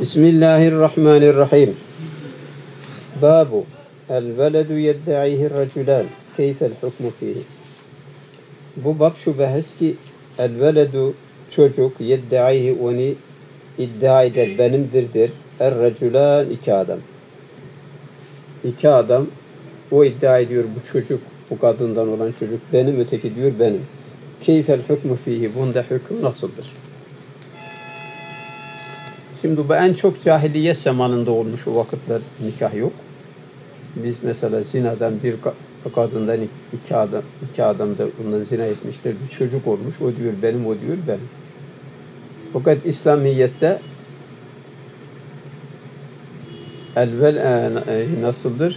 Bismillahirrahmanirrahim. Babu el-veledu yedda'ihi racülen keyfel hukmu fihi. Bu bab şu bahis ki el-veledu çocuk yedda'ihi onu iddia eder, benimdir der. Er-racülen iki adam. İki adam o iddia ediyor bu çocuk, bu kadından olan çocuk benim, öteki diyor benim. Keyfel hukmu fihi. Bunda hüküm nasıldır? Şimdi bu en çok cahiliye zamanında olmuş, o vakitler nikah yok. Biz mesela zinadan bir kadından iki adam da ondan zina etmişler, bir çocuk olmuş, o diyor benim, o diyor benim. Fakat İslamiyet'te nasıldır?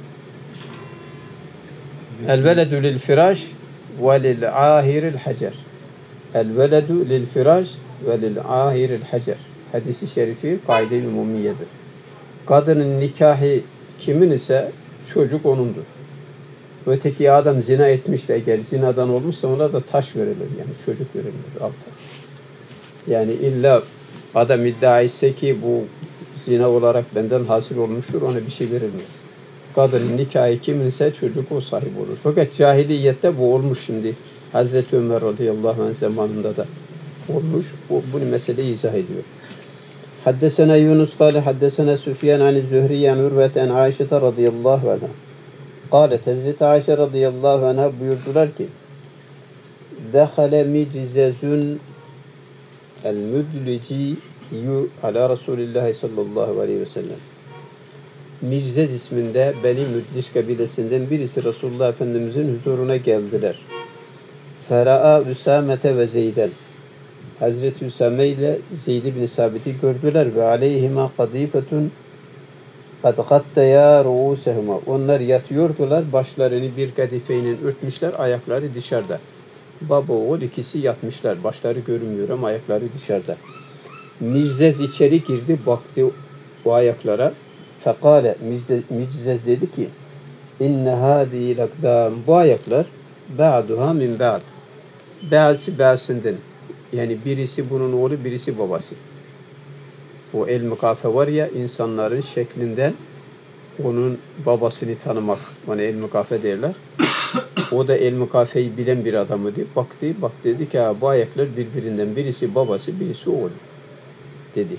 El-veledü lil firaş ve lil ahiril hacer. El-veledü lil firaş ve lil ahiril hacer. Hadis-i şerifi kaide-i umumiyedir. Kadının nikahı kimin ise çocuk onundur. Öteki adam zina etmiş de eğer zinadan olmuşsa ona da taş verilir, yani çocuk verilir alta. Yani illa adam iddia etse ki bu zina olarak benden hasıl olmuştur, ona bir şey verilmez. Kadının nikahı kimin ise çocuk o sahip olur. Fakat cahiliyette bu olmuş şimdi. Hazreti Ömer radıyallahu anh zamanında da olmuş. Bu meseleyi izah ediyor. Haddesena Yunus kâle haddesena Süfyan an Zühriye an Urve an Ayşe radıyallahu anha. Kâlet Hazreti Ayşe radıyallahu anha buyurdular ki: Dehale micizezun el-müdliciyyü ala Resulillah sallallahu aleyhi ve sellem. Miczez isminde Beni Müdliş kabilesinden birisi Resulullah Efendimizin huzuruna geldiler. Fera'a Üsamete ve Zeyden. Hazreti Üsame ile Zeyd ibn Sabit'i gördüler ve aleyhima kadifetun kad gattaya ruusehuma. Onlar yatıyordular, başlarını bir kadifeyle örtmüşler, ayakları dışarıda. Baba oğul ikisi yatmışlar, başları görünmüyor ama ayakları dışarıda. Miczez içeri girdi, baktı o ayaklara. Fekale, Miczez dedi ki: İnne hâdî lakdâm. Bu ayaklar ba'duha min ba'd. Ba'si ba'sinden. Yani birisi bunun oğlu, birisi babası. O el-mikafe var ya, insanların şeklinden onun babasını tanımak. Ona el-mikafe derler. O da el-mukafeyi bilen bir adamıydı. Baktı dedi ki bu ayaklar birbirinden, birisi babası, birisi oğlu dedi.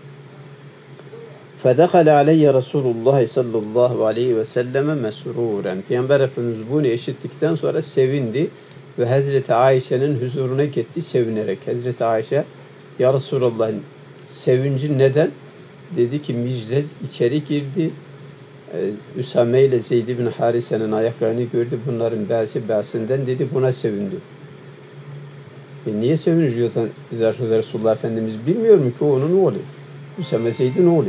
فَدَخَلَ عَلَيَّ رَسُولُ اللّٰهِ sallallahu aleyhi ve selleme mesruren. Peygamber Efendimiz bunu işittikten sonra sevindi ve Hazreti Ayşe'nin huzuruna gitti sevinerek. Hazreti Ayşe, ya Resulallah, sevinci neden? Dedi ki Miczez içeri girdi. Üsame ile Zeyd ibn Harise'nin ayaklarını gördü. Bunların ba'sinden dedi, buna sevindi. Niye seviniyor Resulullah Efendimiz? Bilmiyor mu ki o onun oğlu? Üsame Zeyd'in oğlu.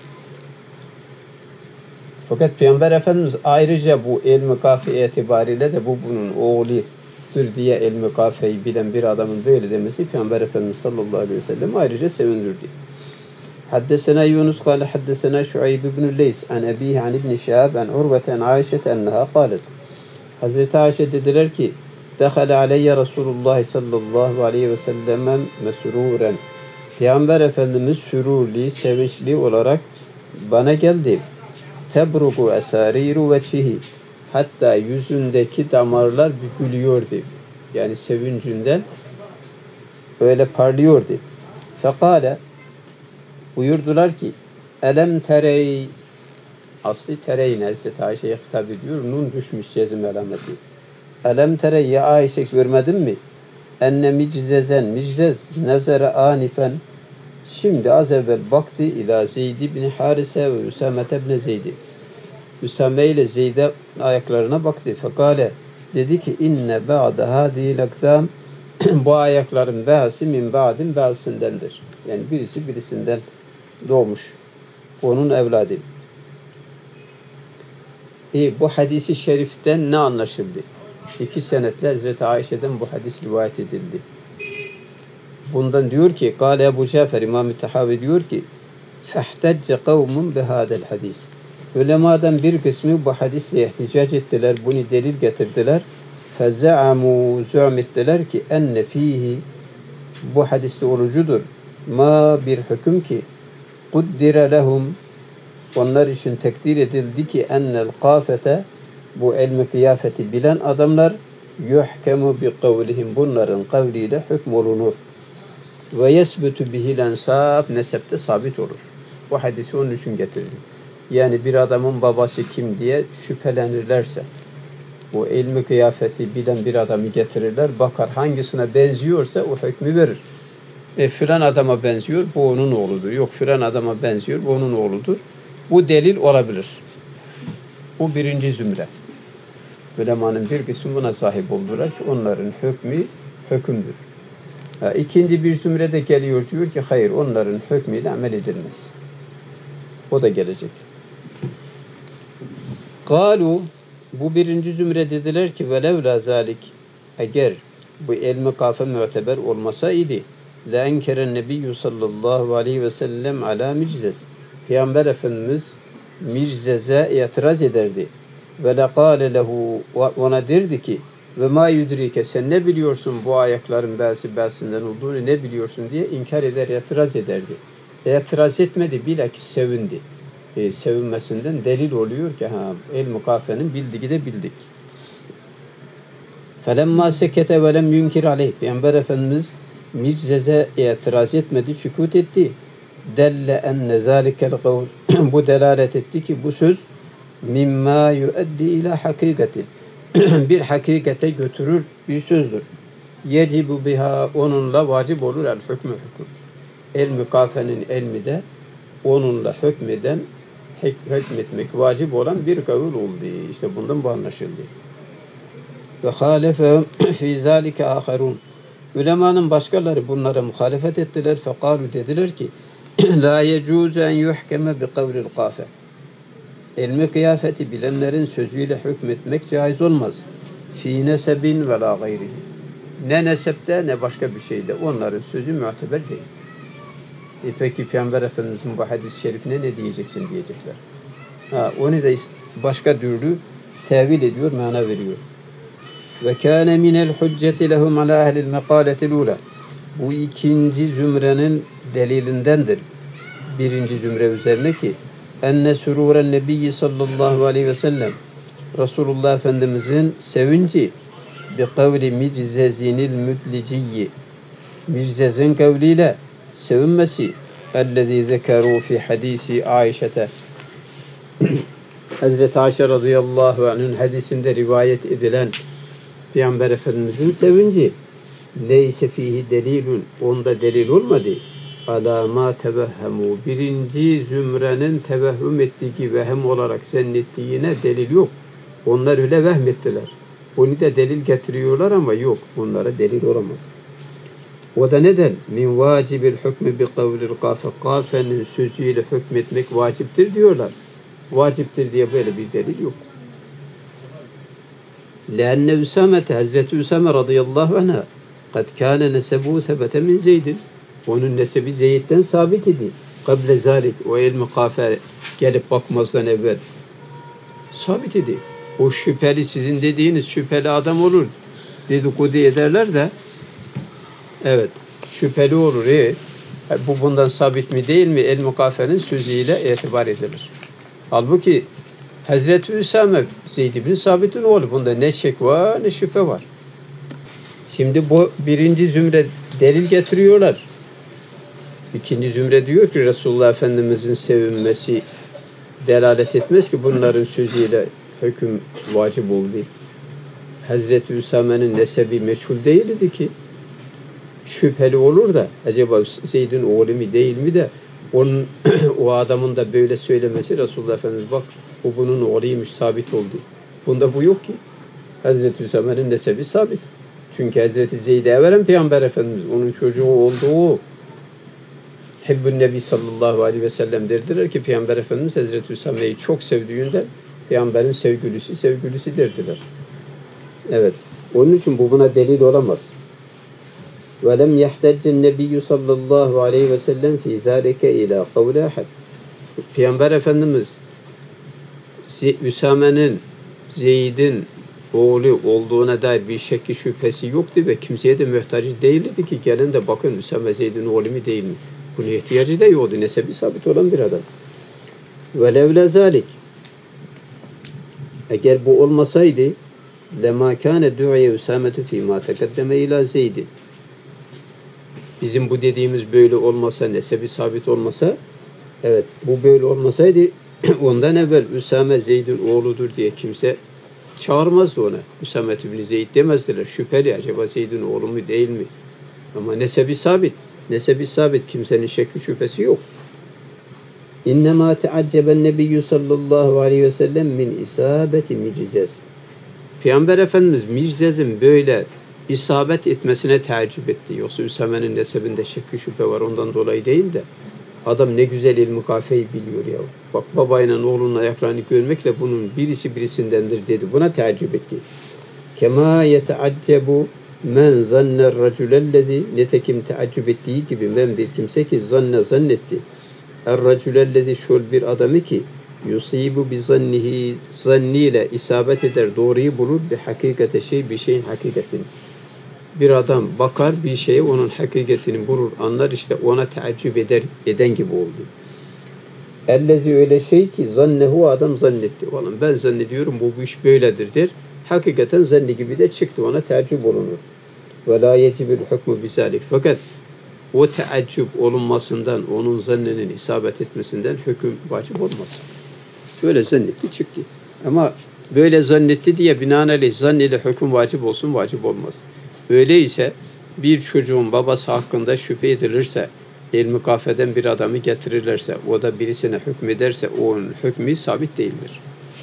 Fakat Peygamber Efendimiz ayrıca bu el-mikafe itibariyle de bu bunun oğludur diye el-mikafeyi bilen bir adamın böyle demesi Peygamber Efendimiz sallallahu aleyhi ve sellem ayrıca sevindirdi. Haddesena Yunus kâle haddesena Şuayb ibn Leys an ebihi an ibn Şihab an Urve an Ayşe enneha kâlet. Hazreti Ayşe dediler ki: Dehale aleyye Resulullah sallallahu aleyhi ve sellem mesruren. Peygamber Efendimiz sürurli, sevinçli olarak bana geldi. Tebruku esariru veçhihi. Hatta yüzündeki damarlar bükülüyordu. Yani sevincinden öyle parlıyordu. Fekale, buyurdular ki: Elem terey. Aslı tereyin, Hazreti Ayşe'ye hitap ediyor. Nun düşmüş cezim alameti. Elem terey, ya Ayşe görmedin mi? Enne miczez nezere anifen. Şimdi az evvel baktı ila Zeyd ibn Harise ve Üsame ibn Zeyd'i. Üsame ile Zeyd'e ayaklarına baktı. Fekale, dedi ki inne ba'de hâdî lakdâm. Bu ayakların ba'si min ba'din ba'sindendir. Yani birisi birisinden doğmuş. Onun evladı. Bu hadisi şeriften ne anlaşıldı? 2 senetle Hazreti Ayşe'den bu hadis rivayet edildi. Bundan diyor ki, Kâle Ebu Cafer, İmam-ı Tahavi diyor ki, فَاحْتَجَّ قَوْمٌ بِهَادَ الْحَدِيثِ. Ulemadan bir kısmı bu hadisle ihticac ettiler, bunu delil getirdiler. فَزَعَمُوا زُعْمْ ettiler ki, enne fihi, bu hadiste olucudur. Ma bir hüküm ki, kuddire lehum, onlar için tekdir edildi ki ennel kâfete, bu ilmi kıyafeti bilen adamlar yuhkemu bi kavlihim, bunların kavliyle hükmolunur. Ve yesbutu bihil ensab, nesepte sabit olur. Bu hadisi onun için getirdim. Yani bir adamın babası kim diye şüphelenirlerse, bu ilmi kıyafeti bilen bir adamı getirirler, bakar hangisine benziyorsa o hükmü verir. Filan adama benziyor, bu onun oğludur. Yok filan adama benziyor, bu onun oğludur. Bu delil olabilir. Bu birinci zümre. Ulemanın bir kısmı buna sahip oldular ki onların hükmü hükümdür. İkinci bir zümrede geliyor, diyor ki hayır, onların hükmüyle amel edilmez. O da gelecek. Kalu, bu birinci zümre dediler ki velevla zalik, eğer bu ilmi kafe müteber olmasaydı la enkeren nebiyyü sallallahu aleyhi ve sellem ala miczez, Peygamber Efendimiz miczeze itiraz ederdi. Ve lekâle lehu, ona derdi ki ve ma yudrike, sen ne biliyorsun bu ayakların basinden olduğunu ne biliyorsun diye inkar eder, itiraz ederdi. İtiraz etmedi, bilakis sevindi. Sevinmesinden delil oluyor ki ilmi kafenin bildiği de bildik. Felemma sekete ve lem yunkir aleyh, Peygamber Efendimiz miczeze itiraz etmedi, sükût etti. Delle enne zâlikel kavl, bu delalet etti ki bu söz mimma yueddi ila hakikati, bir hakikate götürür bir sözdür. Yecibu biha, onunla vacip olur el hükmü hüküm. İlmi kafenin ilmi de onunla hükmeden, hükmetmek vacip olan bir kavul oldu. İşte bundan bu anlaşıldı. Ve hâlefe fî zâlike âherûn, ulemanın başkaları bunlara muhalefet ettiler. Fekalu, dediler ki la yecûzu en yuhkeme bi kavlil kâfe, ilmi kıyafeti bilenlerin sözüyle hükmetmek caiz olmaz. Fî nesebin ve la gayrihi, ne nesepte ne başka bir şeyde onların sözü muteber değil. Peki Peygamber Efendimiz'in bu hadis-i şerifine ne diyeceksin diyecekler. Onu da başka türlü tevil ediyor, mana veriyor. Ve kâne minel hücceti lehum alâ ehlil mekâletil ûlâ, bu ikinci zümrenin delilindendir. Birinci zümre üzerine ki enne sürûren nebiyyi sallallahu aleyhi ve sellem, Resulullah Efendimiz'in sevinci bi kavli miczezinil müdliciyyi, Miczez'in kavliyle sevinmesi, ellezî zekerû fi hadisi Aişete, Hazreti Ayşe radıyallahu anh'ın hadisinde rivayet edilen Peygamber Efendimiz'in sevinci, leyse fihi delilun, onda delil olmadı. Alâ mâ tevehhemû, birinci zümrenin tevehhüm ettiği, vehem olarak zannettiğine delil yok. Onlar öyle vehmettiler. Bunu da delil getiriyorlar ama yok. Bunlara delil olamaz. O da neden? Min vacibil hükmü bi kavlil kafe, kafenin sözüyle hükmetmek vaciptir diyorlar. Vaciptir diye böyle bir delil yok. Leenne Üsamete, Hazreti Üsame radıyallahu anh'a kad kâne nesebu sebete min Zeydin, onun nesebi Zeyd'den sabit idi. Kable zalik, o ilmi kafe gelip bakmazdan evvel sabit idi. O şüpheli, sizin dediğiniz şüpheli adam olur dedikodu ederler de, evet şüpheli olur. Bu bundan sabit mi değil mi? İlmi kafenin sözüyle itibar edilir. Halbuki Hazreti Üsame Zeyd ibn Sabit'in oğlu. Bunda ne şek var ne şüphe var. Şimdi bu birinci zümre delil getiriyorlar. İkinci zümre diyor ki Resulullah Efendimiz'in sevinmesi delalet etmez ki bunların sözüyle hüküm vacip oldu. Hazreti Üsame'nin nesebi meçhul değildi ki, şüpheli olur da acaba Zeyd'in oğlu mu değil mi de onun o adamın da böyle söylemesi, Resulullah Efendimiz bak bu bunun oğluymuş, sabit oldu. Bunda bu yok ki. Hazreti Üsame'nin nesebi sabit. Çünkü Hazreti Zeyd'e veren Peygamber Efendimiz, onun çocuğu olduğu Hibbün Nebi sallallahu aleyhi ve sellem derdiler ki Peygamber Efendimiz Hazreti Üsame'yi çok sevdiğinden Peygamberin sevgilisi derdiler. Evet. Onun için bu buna delil olamaz. وَلَمْ يَحْتَجِّ النَّبِيُّ sallallahu aleyhi ve sellem فِي ذَٰلِكَ اِلَى قَوْلَ اَحَدٍ. Peygamber Efendimiz Üsame'nin Zeyd'in oğlu olduğuna dair bir şekki şüphesi yoktu ve kimseye de muhtaç değildi ki gelin de bakın Üsame Zeyd'in oğlu mu değil mi? Buna ihtiyacı da yoktu. Nesebi sabit olan bir adam. وَلَوْلَا ذَٰلِكِ Eğer bu olmasaydı لَمَا كَانَ دُعِيَ اُسَامَةُ فِي مَا تَقَدَّمَ اِلٰى زَيْدٍ Bizim bu dediğimiz böyle olmasa, nesebi sabit olmasa, evet bu böyle olmasaydı ondan evvel Üsame Zeyd'in oğludur diye kimse çağırmazdı ona. Üsame ibn Zeyd demezdiler. Şüpheli, acaba Zeyd'in oğlu mu değil mi? Ama nesebi sabit. Nesebi sabit, kimsenin şekli şüphesi yok. İnnemâ teacceben nebiyyü sallallahu aleyhi ve sellem min isabeti micizez. Peygamber Efendimiz Miczez'in böyle isabet etmesine teaccüp etti. Yoksa Üsame'nin nesebinde şekli şüphe var, ondan dolayı değil de adam ne güzel ilmi kafeyi biliyor ya. Bak babayla oğlunun ayaklarını görmekle bunun birisi birisindendir dedi. Buna teaccüp etti. Kema yeteaccebu men zanner raculellezi Nitekim teaccüp ettiği gibi men bir kimse ki zannetti. Er-raculellezi şol bir adamı ki yusibu bi zannihi zanniyle isabet eder, doğruyu bulur bir hakikate bir şeyin hakikatini. Bir adam bakar bir şeye, onun hakikatini bulur, anlar, işte ona teaccüp eden gibi oldu. Ellezi öyle şey ki zannehu adam zannetti. Oğlum ben zannediyorum bu iş böyledir der. Hakikaten zanni gibi de çıktı, ona teaccüp olunur. Ve la yecibül hukmu bizalik. Fakat o teaccüp olunmasından, onun zannının isabet etmesinden hüküm vacip olmaz. Böyle zannetti çıktı. Ama böyle zannetti diye binaenaleyh zanniyle hüküm vacip olsun, vacip olmaz. Öyleyse bir çocuğun babası hakkında şüphe edilirse, ilmi kafeden bir adamı getirirlerse, o da birisine hükmederse onun hükmü sabit değildir.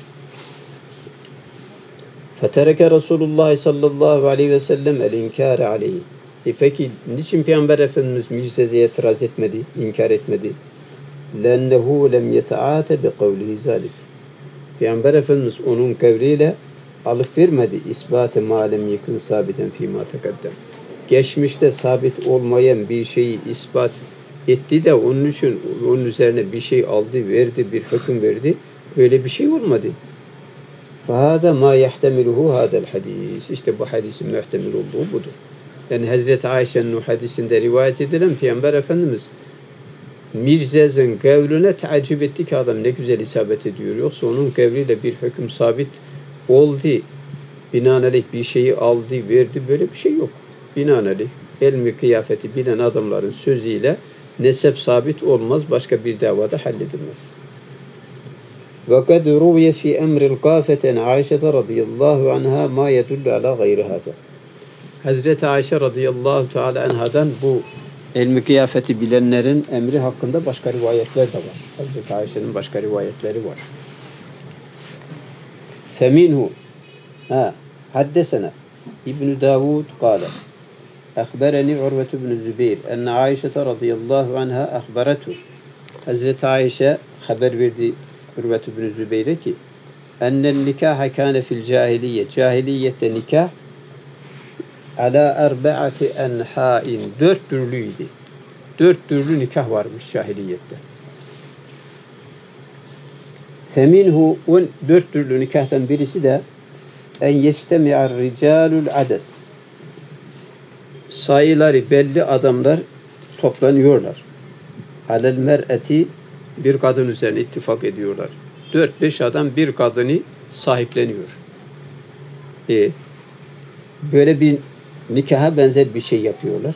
Fetereke Resulullah sallallahu aleyhi ve sellem el-inkâre aleyhi. Peki niçin Peygamber Efendimiz Micze'ye itiraz etmedi, inkar etmedi? لَنَّهُ لَمْ يَتَعَاتَ بِقَوْلِهِ ذَلِكَ Peygamber Efendimiz onun kavliyle alıp vermedi. İsbat-ı mâlem yekun sabiten fîmâ tekaddem. Geçmişte sabit olmayan bir şeyi ispat etti de onun için onun üzerine bir şey aldı, verdi, bir hüküm verdi. Böyle bir şey olmadı. فَهَذَا مَا يَحْتَمِلُهُ هَذَا الْحَدِيثِ İşte bu hadisin muhtemel olduğu budur. Yani Hazreti Ayşe'nin o hadisinde rivayet edilen Peygamber Efendimiz Miczez'in kavline teaccüp etti ki adam ne güzel isabet ediyor. Yoksa onun kavliyle bir hüküm sabit oldu. Binaenaleyh bir şeyi aldı, verdi. Böyle bir şey yok. Binaenaleyh ilmi kıyafeti bilen adamların sözüyle nesep sabit olmaz. Başka bir davada halledilmez. وَقَدْ رُوْيَ فِي اَمْرِ الْقَافَةِ عَيْشَةَ رَضِيَ اللّٰهُ عَنْهَا مَا يَدُلُّ عَلَى غَيْرِ هَذَا Hazreti Ayşe radıyallahu teala anhadan bu ilmi kıyafeti bilenlerin emri hakkında başka rivayetler de var. Hazreti Ayşe'nin başka rivayetleri var. Feminhu haddesena İbn Davud kâle Akhbereni Urve ibn Zübeyir enne Ayşe radıyallahu anha akhberetu Hazreti Ayşe haber verdi Urve ibn Zübeyir'e ki ennen nikaha kâne fil cahiliye cahiliyette nikah ala erbaati enhain 4 türlüydü. 4 türlü nikah varmış cahiliyette. Feminhu 4 türlü nikahtan birisi de en yestemi'ar ricalul adet. Sayıları belli adamlar toplanıyorlar. Alel mer'eti bir kadın üzerine ittifak ediyorlar. 4-5 adam bir kadını sahipleniyor. Böyle bir nikaha benzer bir şey yapıyorlar.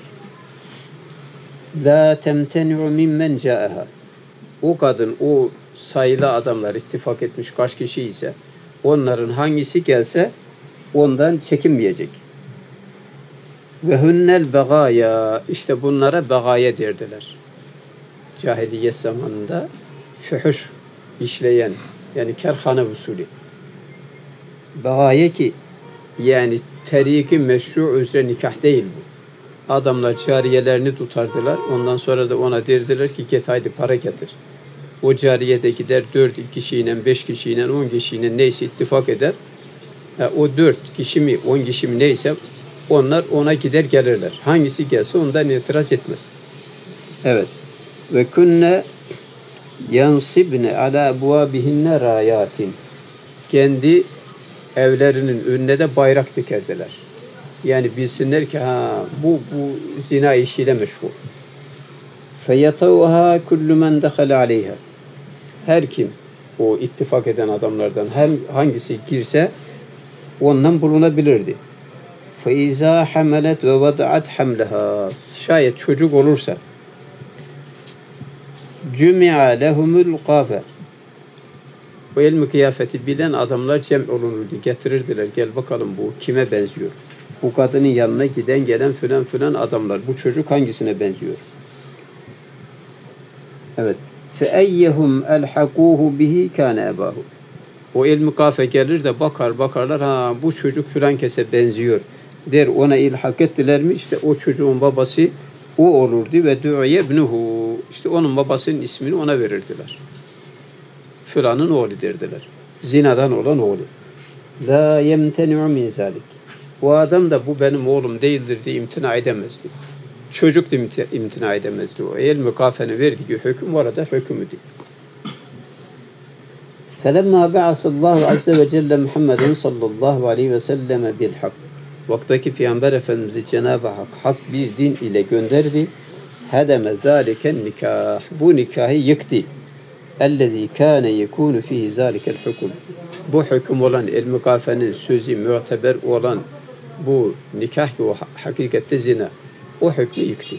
La temteni'u mimmen ca'aha. O kadın, o sayılı adamlar ittifak etmiş kaç kişi ise onların hangisi gelse ondan çekinmeyecek. Ve hunnel begaya. İşte bunlara begaya derdiler. Cahiliyet zamanında fühuş işleyen, yani kerhane usulü. Begaya ki yani teriki meşru üzere nikah değil bu. Adamlar cariyelerini tutardılar. Ondan sonra da ona derdiler ki git haydi para getir. O cariye de gider 4 kişiyle, 5 kişiyle, 10 kişiyle neyse ittifak eder. O 4 kişi mi, 10 kişi mi neyse onlar ona gider gelirler. Hangisi gelse ondan itiraz etmez. Evet. Ve kunne yansibne ala abwabihinne rayatin. Kendi evlerinin önüne de bayrak dikerdiler. Yani bilsinler ki bu zina işiyle meşgul. فَيَطَوْهَا كُلُّ مَنْ دَخَلَ عَلَيْهَا. Her kim o ittifak eden adamlardan hangisi girse ondan bulunabilirdi. فَاِذَا حَمَلَتْ وَوَضَعَتْ حَمْلَهَا. Şayet çocuk olursa cümi'a lehumul kafe. O ilmi kıyafeti bilen adamlar cem olunurdu, getirirdiler. Gel bakalım bu kime benziyor? Bu kadının yanına giden gelen filan filan adamlar. Bu çocuk hangisine benziyor? Evet. فَاَيَّهُمْ اَلْحَقُوهُ bihi كَانَ اَبَاهُ. O ilmi kafe gelir de bakarlar, ha bu çocuk filan kese benziyor der, ona ilhak ettiler mi? İşte o çocuğun babası o olurdu ve du'ye ibnuhu. İşte onun babasının ismini ona verirdiler. Filanın oğlu derdiler. Zinadan olan oğlu. La yemteni'u min zalik. Bu adam da bu benim oğlum değildir diye imtina edemezdi. Çocuk da imtina edemezdi. O ilmi kafenin verdiği hüküm orada hükümüdü. فَلَمَّا بَعَثَ اللّٰهُ عَزَّ وَجَلَّ مُحَمَّدًا sallallahu aleyhi ve selleme bilhak. Vaktaki Peygamber Efendimiz'i Cenab-ı Hak bir din ile gönderdi. Hedeme zâliken nikah. Bu nikahı yıktı. اَلَّذ۪ي كَانَ يَكُونُ ف۪يهِ ذَٰلِكَ الْحُكُمُ. Bu hüküm olan ilmi kafenin sözü muteber olan bu nikah ki o hakikatte zina. O hükmü yıktı.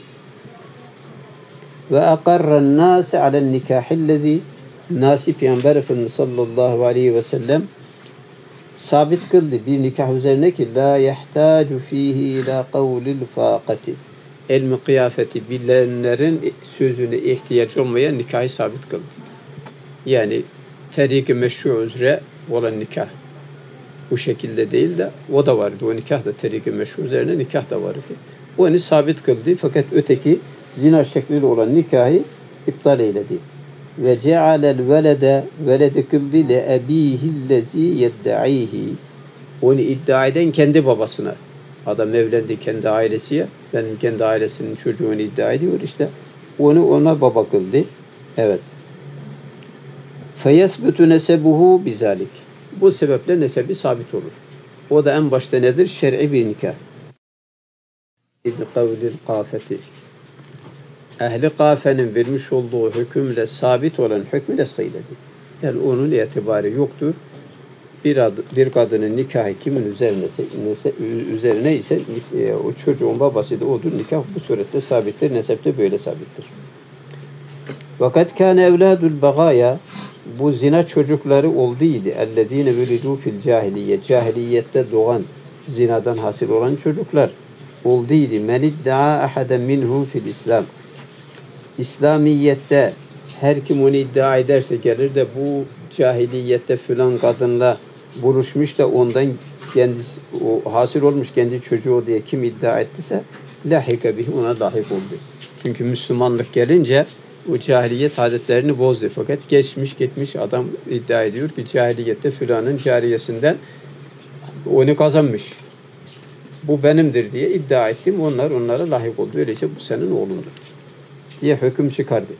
وَاَقَرَّ النَّاسِ عَلَى النِّكَاحِ الَّذ۪ي Nasi Peygamber Efendimiz sallallahu aleyhi ve sellem sabit kıldı bir nikah üzerine ki la yahtacu fihi ila kavlil faqati. İlmi kıyafeti bilenlerin sözüne ihtiyaç olmayan nikahı sabit kıldı. Yani terik-i meşru üzere olan nikah. Bu şekilde değil de o da vardı. O nikah da terik-i meşru üzerine nikah da vardı. Onu sabit kıldı fakat öteki zina şekliyle olan nikahı iptal eyledi. Ve cealel velede kıldı le ebihillezi yedda'ihi. Onu iddia eden kendi babasına. Adam evlendi kendi ailesiye. Benim kendi ailesinin çocuğunu iddia ediyor işte. Onu ona baba kıldı. Evet. Feyesbutu nesebuhu bizalik. Bu sebeple nesebi sabit olur. O da en başta nedir? Şer'i bir nikah. İbn kavlil kafeti. Ehli kafenin vermiş olduğu hükümle sabit olan hükmü neshiyledi. Yani onun itibarı yoktur. Bir kadının nikahı kimin üzerine ise o çocuğun babası da odur. Nikah bu surette sabittir. Nesepte böyle sabittir. Fakat kâne evlâdul bagâya, bu zina çocukları olduydu. Ellezîne vülidû fil cahiliye. Cahiliyette doğan, zinadan hasıl olan çocuklar olduydu. Men iddia ahaden minhum fil İslam. İslamiyette her kim onu iddia ederse gelir de bu cahiliyette filan kadınla buluşmuş da ondan kendisi o hasıl olmuş kendi çocuğu diye kim iddia ettiyse lahika bihi, ona lahik oldu. Çünkü Müslümanlık gelince o cahiliyet adetlerini bozdu. Fakat geçmiş adam iddia ediyor ki cahiliyette filanın cariyesinden onu kazanmış. Bu benimdir diye iddia ettim. Onlara lahik oldu. Öyleyse bu senin oğlundur diye hüküm çıkardı.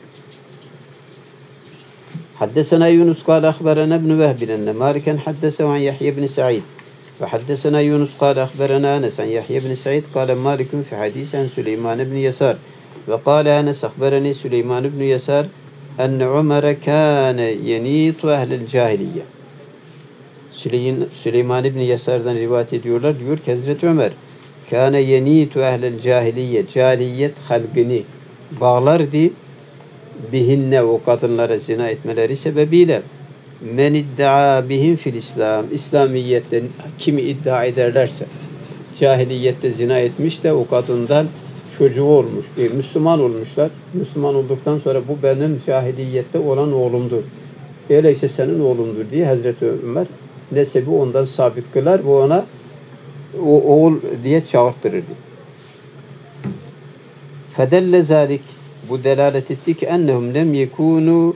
Haddesena Yunus kâle ahberena ibn Vehbin enne Maliken haddesehu an Yahya ibn Sa'id ve haddesena Yunus kâle ahberena Enes an Yahya ibn Sa'id kâle Malikun fi hadisen Süleyman ibn Yasar ve kâle Enes ahbereni Süleyman ibn Yasar enne Ömer'e kâne yenitu ehlil cahiliye. Süleyman ibn Yasar'dan rivayet ediyorlar. Diyor ki Hazreti Ömer kâne yenitu ehlil cahiliye, cahiliyet halkını bağlardı bihinne, o kadınlara zina etmeleri sebebiyle. Men iddia bihim fil İslam, İslamiyette kimi iddia ederlerse cahiliyette zina etmiş de o kadından çocuğu olmuş, Müslüman olmuşlar. Müslüman olduktan sonra bu benim cahiliyette olan oğlumdur. Öyleyse senin oğlumdur diye Hazreti Ömer nesebi ondan sabit kılar ve ona o oğul diye çağırtırırdı. Fedelle zalik, bu delalet etti ki ennehum lem yekûnû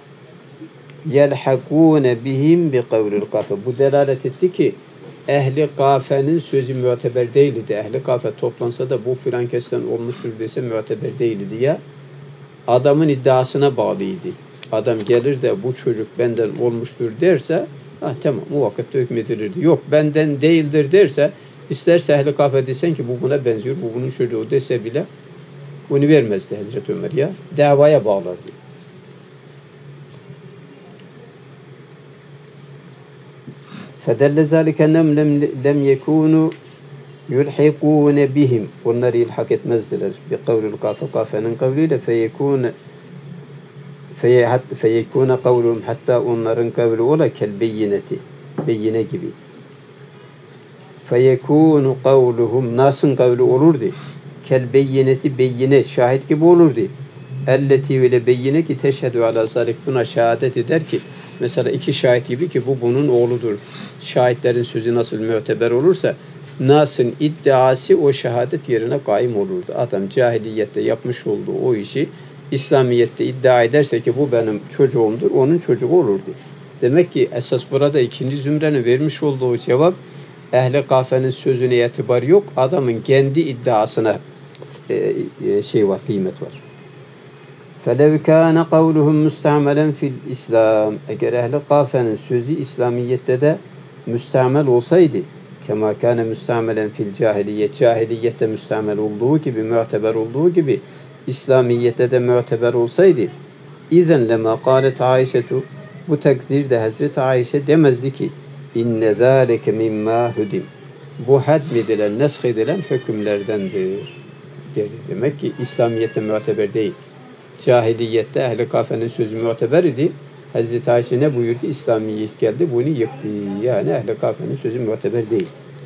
yelhakûne bihim bi kavlil kafe. Bu delalet etti ki ehli kafenin sözü müteber değildi. Ehli kafe toplansa da bu filan kesten olmuştur dese müteber değildi diye adamın iddiasına bağlıydı. Adam gelir de bu çocuk benden olmuştur derse tamam o vakitte hükmedilirdi. Yok benden değildir derse, isterse ehli kafe desen ki bu buna benziyor, bu bunun çocuğu dese bile Bunu vermezdi Hazreti Ömer ya. Davaya bağlardı. فَدَلَّ ذَٰلِكَ اَنَّمْ لَمْ يَكُونُوا يُلْحِقُونَ بِهِمْ. Onları ilhak etmezdiler. بِقَوْلِ الْقَافَ Kafenin kavliyle feyekûne kavluhum, hatta onların kavli ola kel beyineti, beyine gibi. Feyekûnu kavluhum, Nas'ın kavli olurdu. Kel beyineti, beyine, şahit gibi olurdu. Elleti ile beyine ki teşhedü ala zalik, buna şehadet eder ki, mesela iki şahit gibi ki bu bunun oğludur. Şahitlerin sözü nasıl müteber olursa, Nas'ın iddiası o şehadet yerine kaim olurdu. Adam cahiliyette yapmış olduğu o işi İslamiyet'te iddia ederse ki bu benim çocuğumdur, onun çocuğu olurdu. Demek ki esas burada ikinci zümrenin vermiş olduğu cevap, ehl-i kafenin sözüne itibar yok, adamın kendi iddiasına var, kıymet var. فَلَوْ كَانَ قَوْلُهُمْ مُسْتَعْمَلًا فِي الْإِسْلَامِ. Eğer ehl-i kafenin sözü İslamiyet'te de müstamel olsaydı, kema kâne müstamelen fil cahiliyet, cahiliyette müstamel olduğu gibi, müteber olduğu gibi, İslamiyette de müteber olsaydı, izen lema kâlet Aişetu, bu takdirde Hazreti Ayşe demezdi ki, inne zâleke mimmâ hudim, bu hadmedilen, nesk edilen hükümlerdendir. Demek ki İslamiyette müteber değil. Cahiliyette ehl-i kafenin sözü müteber idi. Hazreti Ayşe ne buyurdu? İslamiyet geldi, bunu yıktı. Yani ehl-i kafenin sözü müteber değil.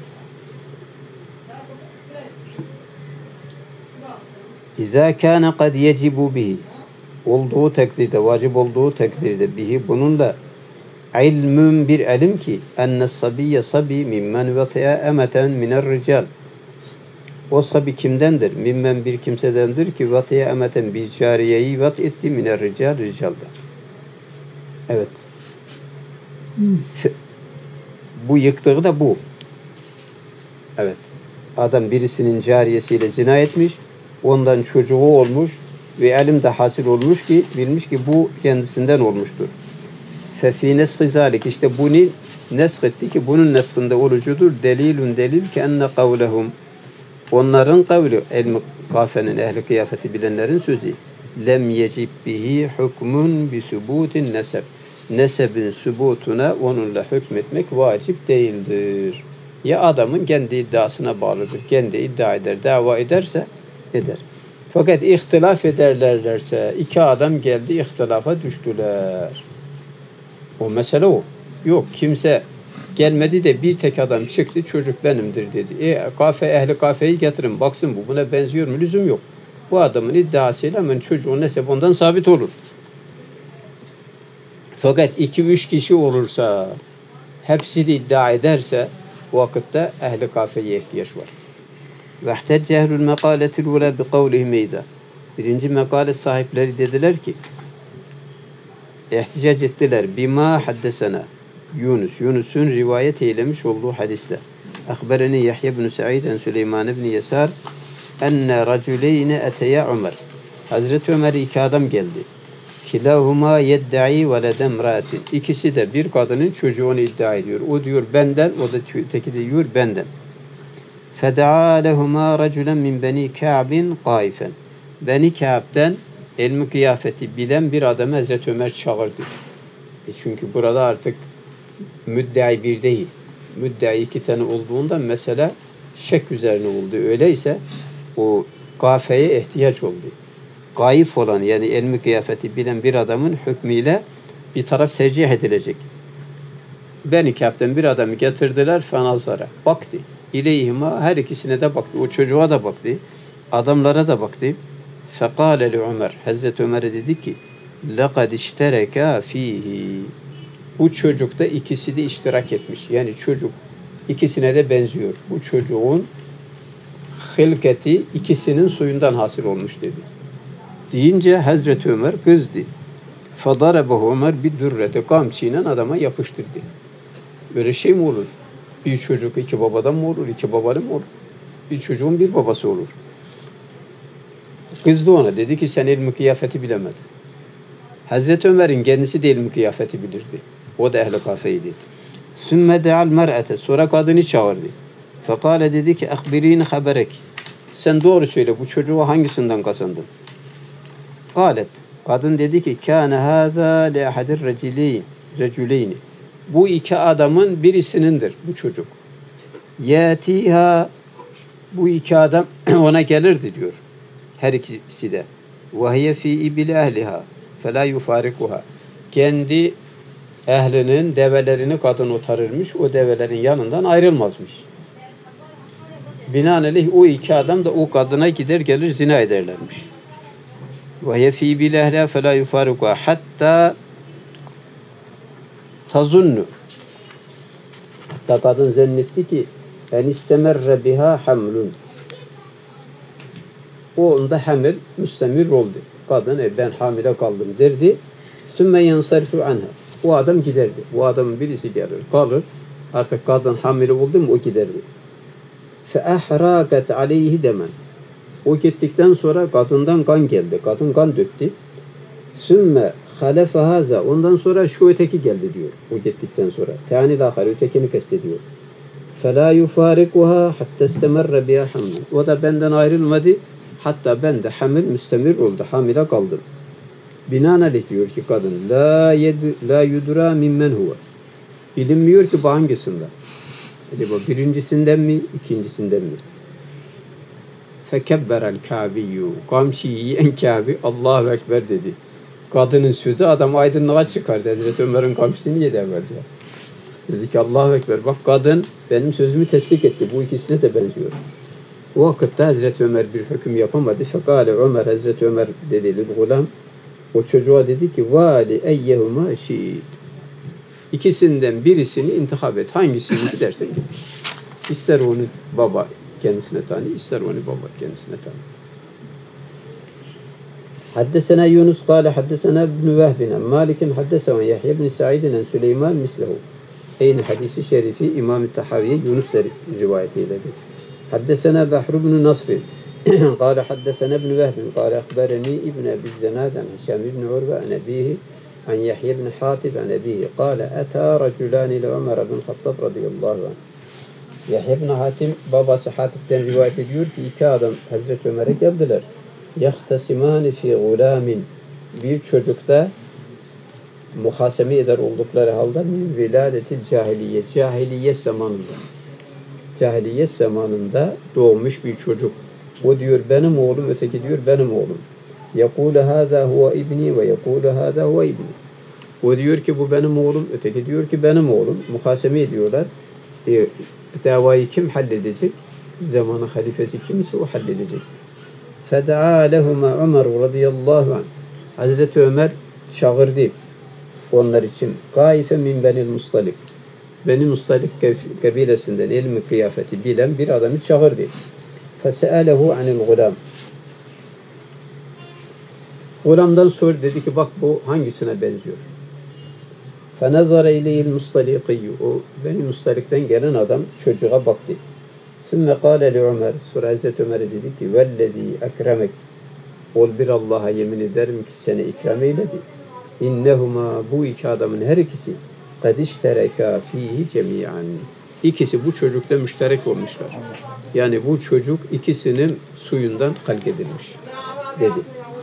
İzâ kâne kad yecibu bihi, olduğu takdirde, vacip olduğu takdirde, bihi bununla ilmün, bir ilim ki enne sabiyye sabi mimmen veti'a emeten miner rical, o sabi kimdendir? Mimmen, bir kimsedendir ki veti'a emeten, bir cariyeyi vat etti miner rical, ricalda. Evet. Bu yıktığı da bu. Evet. Adam birisinin cariyesiyle zina etmiş, ondan çocuğu olmuş ve ilim de hasıl olmuş ki, bilmiş ki bu kendisinden olmuştur. Fefî nesk-i zâlik, işte bunu nesk etti ki bunun neskinde olucudur. Delilun, delil ki enne kavlehum, onların kavli, ilmi kafenin, ehli kıyafeti bilenlerin sözü, lem yecib bihi hukmun bi subutin neseb, nesebin subutuna onunla hükmetmek vacip değildir. Ya adamın kendi iddiasına bağlıdır. Kendi iddia eder, dava ederse eder. Fakat ihtilaf ederlerse, iki adam geldi, ihtilafa düştüler. O mesele o. Yok, kimse gelmedi de bir tek adam çıktı, çocuk benimdir dedi. Ehli kafeyi getirin, baksın bu buna benziyor mu? Lüzum yok. Bu adamın iddiasıyla hemen çocuğun nesep ondan sabit olur. Fakat 2-3 kişi olursa, hepsi de iddia ederse, bu vakitte ehli kafeye ihtiyaç var. وَاحْتَجَّ اَهْلُ الْمَقَالَةِ الْوَلَى بِقَوْلِهِ مَيْدًا. Birinci mekale sahipleri dediler ki, ihticac ettiler. Bima haddesena Yunus'un rivayet eylemiş olduğu hadisle. Akbereni Yahya bin Sa'id Süleyman bin Yesar enne raculeyne eteya Ömer. Hazreti Ömer'e iki adam geldi. Kilahuma yedda'i veleden imraatin. İkisi de bir kadının çocuğunu iddia ediyor. O diyor benden, o da teki de diyor benden. Feda'a lehuma raculen min beni Ka'bin qaifen. Beni Ka'b'den ilmi kıyafeti bilen bir adamı Hazreti Ömer çağırdı. Çünkü burada artık müddai bir değil. Müddai iki tane olduğunda mesele şek üzerine oldu. Öyleyse o kafeye ihtiyaç oldu. Gayip olan, yani ilmi kıyafeti bilen bir adamın hükmüyle bir taraf tercih edilecek. Beni Kâb'den bir adamı getirdiler, fenazara. Baktı. İleyhima, her ikisine de baktı. O çocuğa da baktı. Adamlara da baktı. Fekâle li Ömer. Hazreti Ömer'e dedi ki لَقَدْ اِشْتَرَكَا ف۪يهِ. Bu çocukta ikisi de iştirak etmiş. Yani çocuk ikisine de benziyor. Bu çocuğun hılketi ikisinin suyundan hasıl olmuş dedi. Deyince Hazreti Ömer kızdı. فَضَرَبَهُ Ömer bir dürrete, kamçıyla adama yapıştırdı. Böyle şey mi olur? Bir çocuk iki babadan mı olur? İki babadan mı olur? Bir çocuğun bir babası olur. Kızdı ona. Dedi ki sen ilmi kıyafeti bilemedin. Hazreti Ömer'in kendisi de ilmi kıyafeti bilirdi. O da ehl-i kafeydi. ثُمَّ دَعَ الْمَرْأَةَ. Sonra kadını çağırdı. فَقَالَ dedi ki اَخْبِر۪ينِ خَبَرَكِ. Sen doğru söyle, bu çocuğu hangisinden kazandın? Galet. Kadın dedi ki kâne hâzâ li ahadir reculeyni. Bu iki adamın birisinindir bu çocuk. Yâtîhâ, bu iki adam ona gelirdi diyor. Her ikisi de. Ve hiye fî ibil ehliha felâ yufârikuhâ. Kendi ehlinin develerini kadın otarırmış. O develerin yanından ayrılmazmış. Binaenaleyh o iki adam da o kadına gider gelir zina ederlermiş. Ve hiye fî ibil ehliha felâ yufârikuhâ hattâ tazunnu. Hatta kadın zannetti ki en istemerre biha hamlun. O onda hamil müstemir oldu. Kadın ben hamile kaldım derdi. Sümme yansarifu anha. O adam giderdi. O adamın birisi gelir kalır. Artık kadın hamile oldu mu o giderdi. Fe ahrakat aleyhi demen. O gittikten sonra kadından kan geldi. Kadın kan döktü. Sümme halefe haza. Ondan sonra şu öteki geldi diyor. O gittikten sonra. Teani lahar ötekini kastediyor. فَلَا يُفَارِقُهَا حَتَّى اسْتَمَرَّ بِهَا حَمْلٌ. O da benden ayrılmadı. Hatta ben de hamil müstemir oldu. Hamile kaldım. Binaenaleyh diyor ki kadın la yudra mimmen huve. Bilinmiyor ki bu hangisinden. Acaba birincisinden mi, ikincisinden mi? Fekebberel Kâbiyyû. Kamçıyı yiyen Kâbi Allahu Ekber dedi. Kadının sözü adam aydınlığa çıkardı. Hazreti Ömer'in kamçısını yedi evvelce. Dedi ki Allahu Ekber. Bak kadın benim sözümü tesdik etti. Bu ikisine de benziyor. O vakitte Hazreti Ömer bir hüküm yapamadı. Fekale Ömer, Hazreti Ömer dedi gulam. O çocuğa dedi ki vali eyyehuma şiit. İkisinden birisini intihap et. Hangisini gidersen git. İster onu baba kendisine tanı, ister onu baba kendisine tanı. Haddesena Yunus kâle haddesena ibn Vehbin Malik'in haddesena Yahya ibn Sa'idin Süleyman mislehu. Aynı hadisi şerifi İmam-ı Tahaviye Yunus rivayet eyledi. Haddesena Behr ibn Nasr قال حدثنا ابن وهب قال أخبرني ابن أبي الزناد عن هشام بن عروة عن أبيه عن يحيى بن حاطب عن أبيه قال أتى رجلان لعمر بن الخطاب رضي الله عنه. Yahya ibn Hatim babası Hatip'ten rivayet ediyor ki iki adam Hazreti Ömer'e geldiler. يَخْتَسِمَانِ فِي غُلَامٍ. Bir çocukta muhaseme eder oldukları halde min viladetil cahiliye. Cahiliye zamanında doğmuş bir çocuk. O diyor benim oğlum, öteki diyor benim oğlum. يَقُولَ هَذَا هُوَ اِبْنِي وَيَقُولَ هَذَا هُوَ اِبْنِي. O diyor ki bu benim oğlum, öteki diyor ki benim oğlum. Muhaseme ediyorlar. Davayı kim halledecek? Zamanın halifesi kimse o halledecek. فَدَعَا لَهُمَا عُمَرُ رَضِيَ اللّٰهُ عَنْهُ. Hazreti Ömer çağırdı onlar için. قَائِفَ مِنْ بَنِ الْمُسْطَلِقِ. Beni Mustalik kabilesinden ilmi kıyafeti bilen bir adamı çağırdı. فَسَأَلَهُ عَنِ الْغُلَامِ. Gulamdan sor, dedi ki bak bu hangisine benziyor? فَنَظَرَ اِلَيْهِ الْمُسْطَلِقِيُّ. O Beni Mustalik'ten gelen adam çocuğa baktı. ثُمَّ قَالَ لِعُمَرِ. Sonra Hazreti Ömer'e dedi ki وَالَّذ۪ي اَكْرَمَكْ. Ol bir Allah'a yemin ederim ki seni ikram eyledi. İnnehuma, bu iki adamın her ikisi قَدْ اِشْتَرَكَا ف۪يهِ جَمِيعًا. İkisi bu çocukta müşterek olmuşlar. Yani bu çocuk ikisinin suyundan halk edilmiş dedi.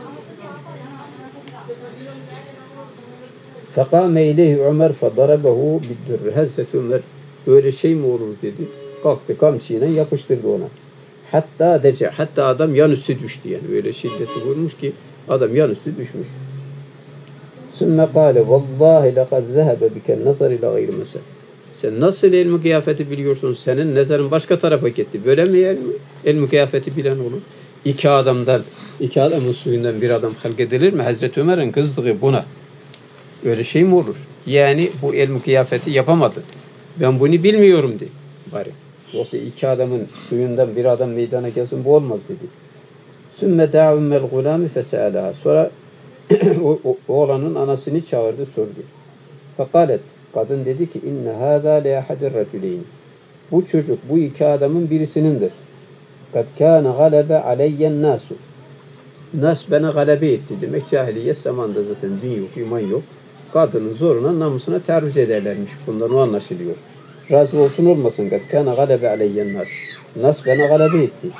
فَقَامَ اِلَيْهِ Ömer فَضَرَبَهُ بِالدُّرِّ. Hazreti Ömer böyle şey mi olur dedi. Kalktı kamçıyla yapıştırdı ona. Hatta adam yanüstü düştü yani. Öyle şiddeti vurmuş ki adam yanüstü düşmüş. ثُمَّ قَالَ وَاللّٰهِ لَقَدْ ذَهَبَ بِكَ النَّظَرِ اِلَى غَيْرِ مَسَلٍ. Sen nasıl ilmi kıyafeti biliyorsun? Senin nazarın başka tarafa gitti. Böyle mi yani? İlmi kıyafeti bilen olur. İki adamın suyundan bir adam halk edilir mi? Hazreti Ömer'in kızdığı buna. Öyle şey mi olur? Yani bu ilmi kıyafeti yapamadı. Ben bunu bilmiyorum dedi. Bari. Yoksa iki adamın suyundan bir adam meydana gelsin bu olmaz dedi. ثُمَّ دَعَ اُمَّ الْغُلَامِ فَسَأَلَهَا. Sonra oğlanın anasını çağırdı, sordu. فَقَالَتْ. Kadın dedi ki inne hâzâ leâhadir racüleyn. Bu çocuk bu iki adamın birisinindir. قَدْ كَانَ غَلَبَ عَلَيَّ النَّاسُ. Nas bana galebe etti demek. Cahiliye zamanında zaten din yok, iman yok. Kadının zoruna, namusuna terviz ederlermiş. Bundan o anlaşılıyor. Razı olsun olmasın. قَدْ كَانَ غَلَبَ عَلَيَّ النَّاسُ. Nas bana galebe etti.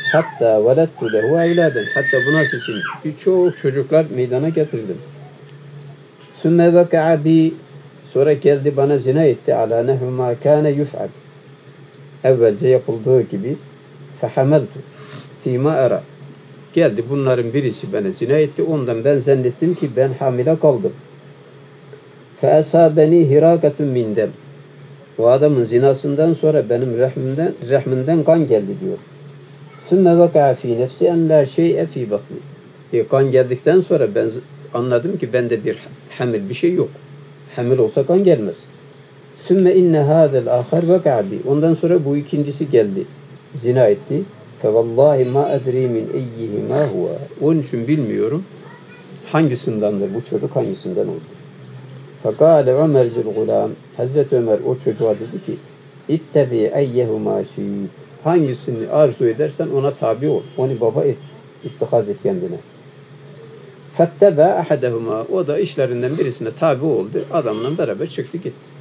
hatta velettu lehu evladen. Hatta bu nasıl için birçok çocuklar meydana getirdim. Sümme veka'a bi, sonra geldi bana zina etti. Ala nehu ma kâne yuf'al. Evvelce yapıldığı gibi. Fehameltu fîmâ era. Geldi bunların birisi bana zina etti. Ondan ben zannettim ki ben hamile kaldım. Feesâbeni hirâkatun min dem. O adamın zinasından sonra benim rahmimden kan geldi diyor. Sümme veka'a fî nefsi en lâ şey'e fî batni. Kan geldikten sonra ben anladım ki bende bir hamil bir şey yok. Hamil olsa kan gelmez. Sümme inne hâzel âkhar veka'a bi. Ondan sonra bu ikincisi geldi. Zina etti. Fevallahi ma edri min eyyihima huve. Onun için bilmiyorum hangisindendir bu çocuk, hangisinden oldu. Fekâle Ömer lil-gulâm. Hazreti Ömer o çocuğa dedi ki İttebi eyyehumâ şî'd. Hangisini arzu edersen ona tabi ol. Onu baba et. İttikaz et kendine. Fettebe ahadehuma. O da işlerinden birisine tabi oldu. Adamla beraber çıktı gitti.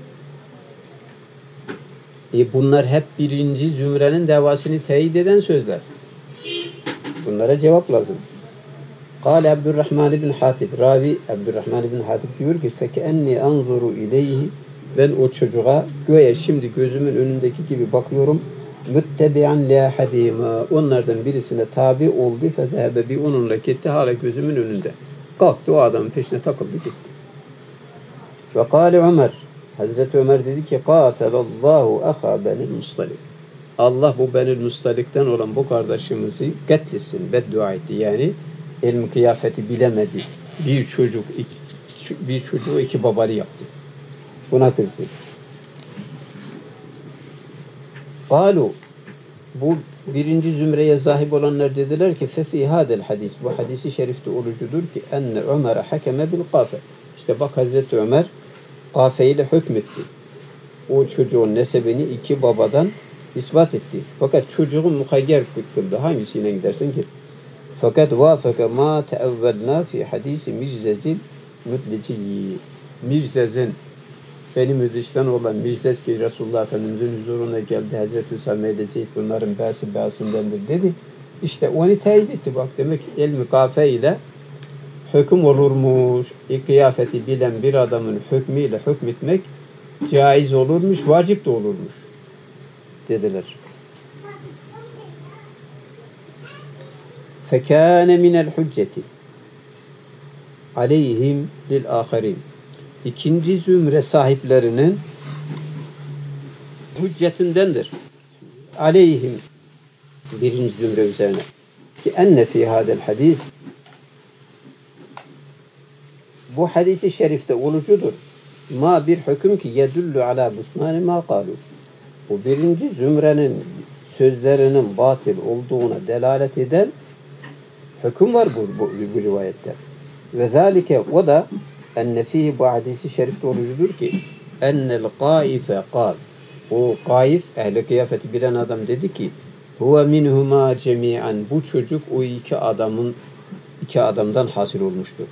Bunlar hep birinci zümrenin davasını teyit eden sözler. Bunlara cevap lazım. Kâle Abdurrahman ibn Hatib. Ravi Abdurrahman ibn Hatib diyor ki fekeenni anzuru ileyhi. Ben o çocuğa göğe şimdi gözümün önündeki gibi bakıyorum. Müttebi'an li ahadihima. Onlardan birisine tabi oldu. Fezehebe bi, onunla gitti hala gözümün önünde. Kalktı o adamın peşine takıldı gitti. Ve kâle Ömer. Hazreti Ömer dedi ki Kâtelallahu ahâ benil Mustalik. Allah bu Benil Mustalik'ten olan bu kardeşimizi katletsin, beddua etti. Yani ilmi kıyafeti bilemedi. Bir çocuğu iki babalı yaptı. Buna kızdı. Kalu, bu birinci zümreye sahip olanlar dediler ki fefi hadel hadis, bu hadisi şerifte olucudur ki enne Ömer'e hakeme bil kafe. İşte bak Hazreti Ömer kafeyle hükmetti. O çocuğun nesebini iki babadan ispat etti. Fakat çocuğun muhayyer kıldı. Hangisiyle gidersen git. Fakat vafaka ma teevvelna fi hadisi Miczez'in müdliciyi. Miczez'in benim müdlişten olan Micrez ki Resulullah Efendimiz'in huzuruna geldi. Hazreti Üsame ile Zeyd bunların bâsındendir dedi. İşte onu teyit etti. Bak demek ilmi kafe ile hüküm olurmuş. Kıyafeti bilen bir adamın hükmüyle hükmetmek caiz olurmuş, vacip de olurmuş dediler. Fekâne minel hücceti aleyhim lil âkharîn. İkinci zümre sahiplerinin hüccetindendir. Aleyhim birinci zümre üzerine. Ki enne fî hâdel hadis, bu hadisi şerifte olucudur. Ma bir hüküm ki yedullu ala busnâni ma kâlu. Bu birinci zümrenin sözlerinin batıl olduğuna delalet eden hüküm var bu rivayette. Ve zâlike, o da enne fîhi, bu hadisi şerifte olucudur ki ennel kâife kâl. O kâif, ehli kıyafeti bilen adam dedi ki huve minhuma cemi'an. Bu çocuk o iki adamdan hasıl olmuştur.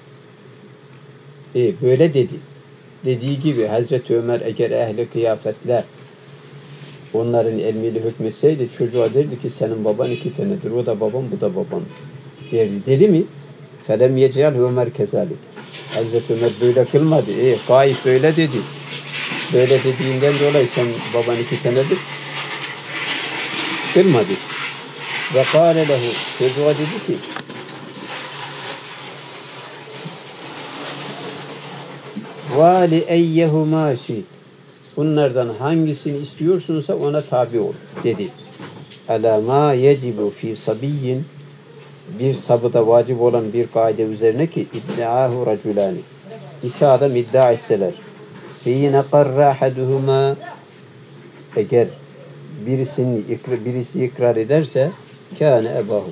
Böyle dedi. Dediği gibi Hazreti Ömer eğer ehli kıyafetler onların ilmiyle hükmetseydi çocuğa derdi ki senin baban iki tanedir. O da babam, bu da babam derdi. Dedi mi? Felem yecel Ömer kezalik. Hazreti Ömer böyle kılmadı. Gayip böyle dedi. Böyle dediğinden dolayı sen baban iki tanedir. Kılmadı. Ve kâle lehu. Çocuğa dedi ki vali eyyehumâ şî'd. Bunlardan hangisini istiyorsunsa ona tabi ol dedi. Alâ mâ yecibu fî sabiyyin, bir sabıda vacip olan bir kaide üzerine ki iddiâhu raculâni. İki adam iddia etseler. Fîne qarra ahaduhuma, eğer birisi ikrar ederse kâne ebâhu.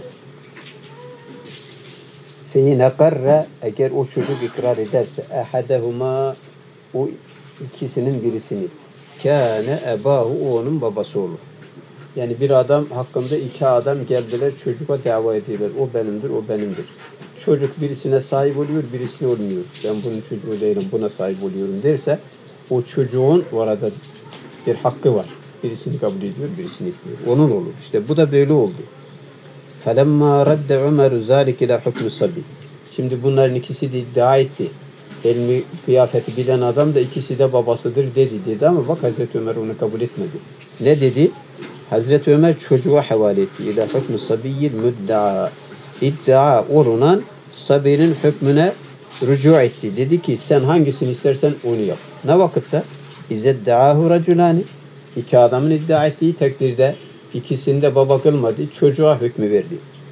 Fîne qarra, eğer o çocuk ikrar ederse ahadahuma, o ikisinin birisini, kâne ebâhu, o onun babası olur. Yani bir adam hakkında iki adam geldiler, çocuğa dava ediyorlar. O benimdir, o benimdir. Çocuk birisine sahip oluyor, birisine olmuyor. Ben bunun çocuğu değilim, buna sahip oluyorum derse, o çocuğun orada bir hakkı var. Birisini kabul ediyor, birisini etmiyor. Onun olur. İşte bu da böyle oldu. فَلَمَّا رَدَّ عُمَرُ ذَٰلِكِ اِلَى حُكْمِ الصَّبِيِّ. Şimdi bunların ikisi de iddia etti. Elmi kıyafeti bilen adam da ikisi de babasıdır dedi ama bak Hazreti Ömer onu kabul etmedi. Ne dedi? Hazreti Ömer çocuğa havale etti. İlâ hükmü sabiyyil müdda'a. İddia olunan sabinin hükmüne rücu etti. Dedi ki sen hangisini istersen onu yap. Ne vakitte? İzzedda'ahu raculani. İki adamın iddia ettiği takdirde ikisinde baba kılmadı. Çocuğa hükmü verdi.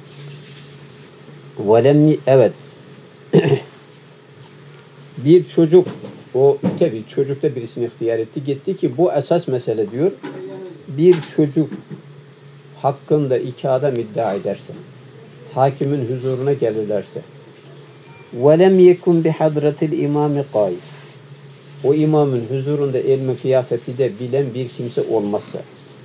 Evet. Bir çocuk, o tabi çocuk da birisini ihtiyar etti. Gitti ki bu esas mesele diyor. Bir çocuk hakkında iki adam iddia ederse, hakimin huzuruna gelirlerse, وَلَمْ يَكُنْ بِحَضْرَةِ الْاِمَامِ قَائِفٍ. O imamın huzurunda ilmi kıyafeti de bilen bir kimse olmazsa,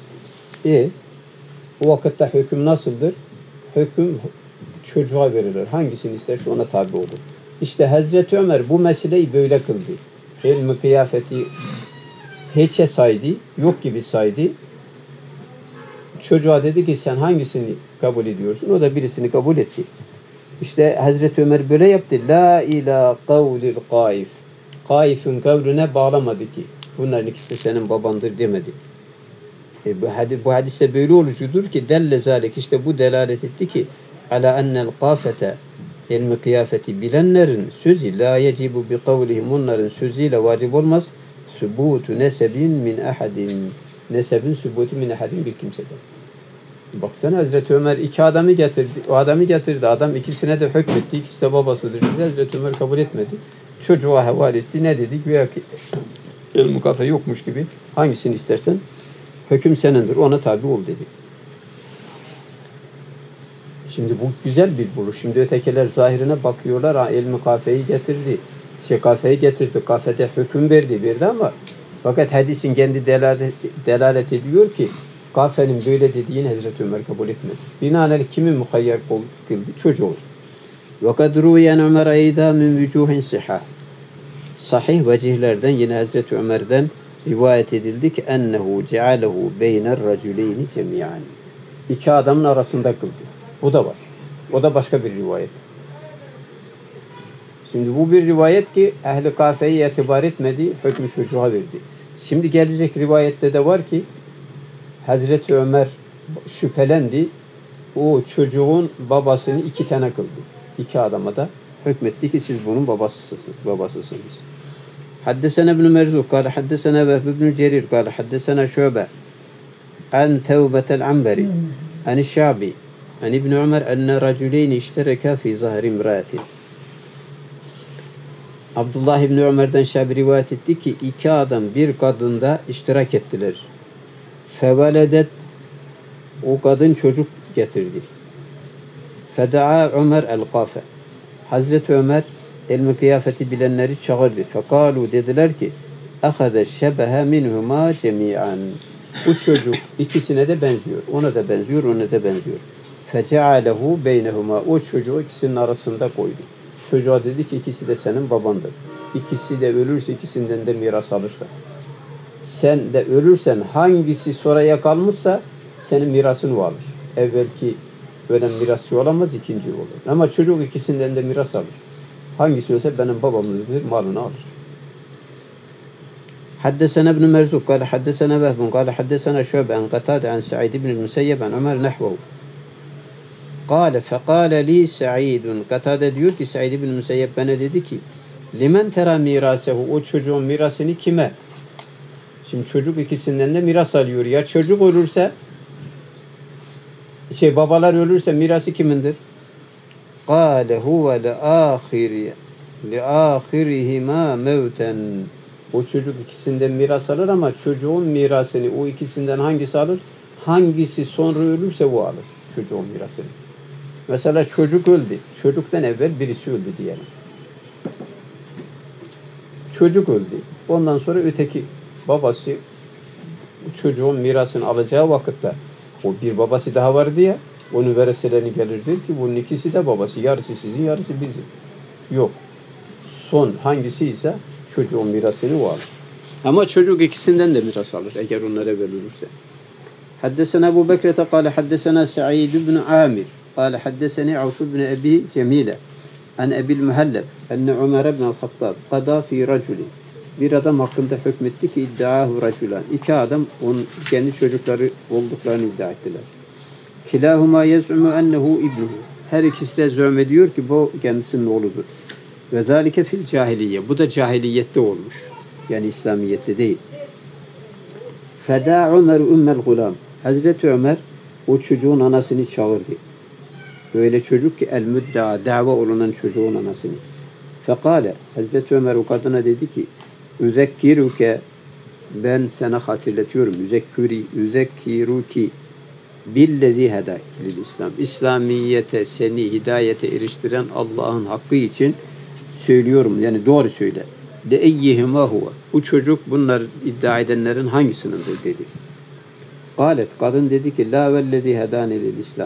o vakitte hüküm nasıldır? Hüküm çocuğa verilir. Hangisini isterse ona tabi olur. İşte Hazreti Ömer bu meseleyi böyle kıldı. İlmi kıyafeti hiçe saydı, yok gibi saydı. Çocuğa dedi ki sen hangisini kabul ediyorsun? O da birisini kabul etti. İşte Hazreti Ömer böyle yaptı. La ila kavlil kaif. Kaif'in kavline bağlamadı ki. Bunların ikisi senin babandır demedi. Bu hadiste böyle olucudur ki delle zalik, işte bu delalet etti ki ala ennel kafete, ilmi kıyafeti bilenlerin sözü la yecibu bi kavlihim, onların sözüyle vacip olmaz. Sübutu nesebin min ahadin. Nesebin sübutu min ahadin, bir kimseden. Baksana Hazreti Ömer iki adamı getirdi. O adamı getirdi. Adam ikisine de hükmetti. İkisi de babasıdır dedi. Hazreti Ömer kabul etmedi. Çocuğa havale etti. Ne dedi? Güya ki ilmi kafe yokmuş gibi. Hangisini istersen hüküm senindir. Ona tabi ol dedi. Şimdi bu güzel bir buluş. Şimdi ötekiler zahirine bakıyorlar. Ha, ilmi kafeyi getirdi. Kafeyi getirdi. Kafede hüküm verdi ama fakat hadisin kendi delalet ediyor ki kafenin böyle dediğini Hazreti Ömer kabul etmedi. Binaenaleyh kimi muhayyer kıldı? Çocuğu. وَقَدْ رُوْيَنْ عُمَرَ اَيْدَى مِنْ وُجُوهٍ صِحَةٍ. Sahih vecihlerden yine Hazreti Ömer'den rivayet edildi ki ennehu cealehu beyner raculeyni cemiyan. İki adamın arasında kıldı. Bu da var. O da başka bir rivayet. Şimdi bu bir rivayet ki ehli kafeyi itibar etmedi, hükmü çocuğa verdi. Şimdi gelecek rivayette de var ki Hazreti Ömer şüphelendi. O çocuğun babasını iki tane kıldı. İki adama da hükmetti ki siz bunun babasısınız. Haddesena İbn Merzuk kâle haddesena Vehb ibn Cerir kâle haddesena Şöbe an Tevbetel Amberi an Şabi an İbn Ömer enne raculeyni iştereka fi zahri imraati. Abdullah İbn Ömer'den Şabi rivayet etti ki iki adam bir kadında iştirak ettiler. Feveledet, o kadın çocuk getirdi. Feda'a Ömer el-Kafe. Hazreti Ömer ilmi kıyafeti bilenleri çağırdı. Fekalu, dediler ki ahade şebehe minhuma cemi'an. Bu çocuk ikisine de benziyor. Ona da benziyor, ona da benziyor. Fecealehu beynehuma. O çocuğu ikisinin arasında koydu. Çocuğa dedi ki ikisi de senin babandır. İkisi de ölürse ikisinden de miras alırsa. Sen de ölürsen hangisi sonraya kalmışsa senin mirasın o alır. Evvelki ölen mirasçı olamaz, ikinci olur. Ama çocuk ikisinden de miras alır. Hangisi olsa benim babamızdır, malını alır. Haddesena İbn Merzuk kâle haddesena Vehbun kâle haddesena Şöbe an Katade an Sa'id ibn Müseyyeb an Ömer nehvehu. Kâle fekâle li Sa'idun. Katade diyor ki Sa'id ibn Müseyyeb bana dedi ki limen tera mirasehu, o çocuğun mirasını kime? Şimdi çocuk ikisinden de miras alıyor. Ya çocuk ölürse babalar ölürse mirası kimindir? Kâle huve leâkhirihimâ mevten. O çocuk ikisinden miras alır ama çocuğun mirasını o ikisinden hangisi alır? Hangisi sonra ölürse o alır çocuğun mirasını. Mesela çocuk öldü. Çocuktan evvel birisi öldü diyelim. Çocuk öldü. Ondan sonra öteki babası çocuğun mirasını alacağı vakitte o bir babası daha vardı ya, onun vereselerini gelir der ki bunun ikisi de babası. Yarısı sizin, yarısı bizim. Yok. Son hangisi ise çocuğun mirasını o alır. Ama çocuk ikisinden de miras alır eğer onlara verilirse. Haddesena Ebu Bekir'e kâle haddesena Sa'id ibn Amir قال حدثني عوف بن أبي جميلة عن أبي المهلب أن عمر بن الخطاب قضى في رجل bir adam hakkında hükmetti ki iddiahu raculan. İki adam onun kendi çocukları olduklarını iddia ettiler. Kilahuma yez'umu ennehu ibnuhu. Her ikisi de zömediyor ki bu kendisinin oğludur. Ve zalike fil cahiliye. Bu da cahiliyette olmuş. Yani İslamiyette değil. Feda Ömer ümmel gulam. Hazreti Ömer o çocuğun anasını çağırdı. Böyle çocuk ki el müddaa, dava olunan çocuğun anasını. Fekale, Hazreti Ömer o kadına dedi ki, üzekkiruke, ben sana hatırlatıyorum, üzekkiruki billezi hedak lil İslam. İslamiyete, seni hidayete eriştiren Allah'ın hakkı için söylüyorum, yani doğru söyle. De eyyihima huve. Bu çocuk bunlar iddia edenlerin hangisindendir dedi. Galet, kadın dedi ki, la vellezi hedani lil İslam.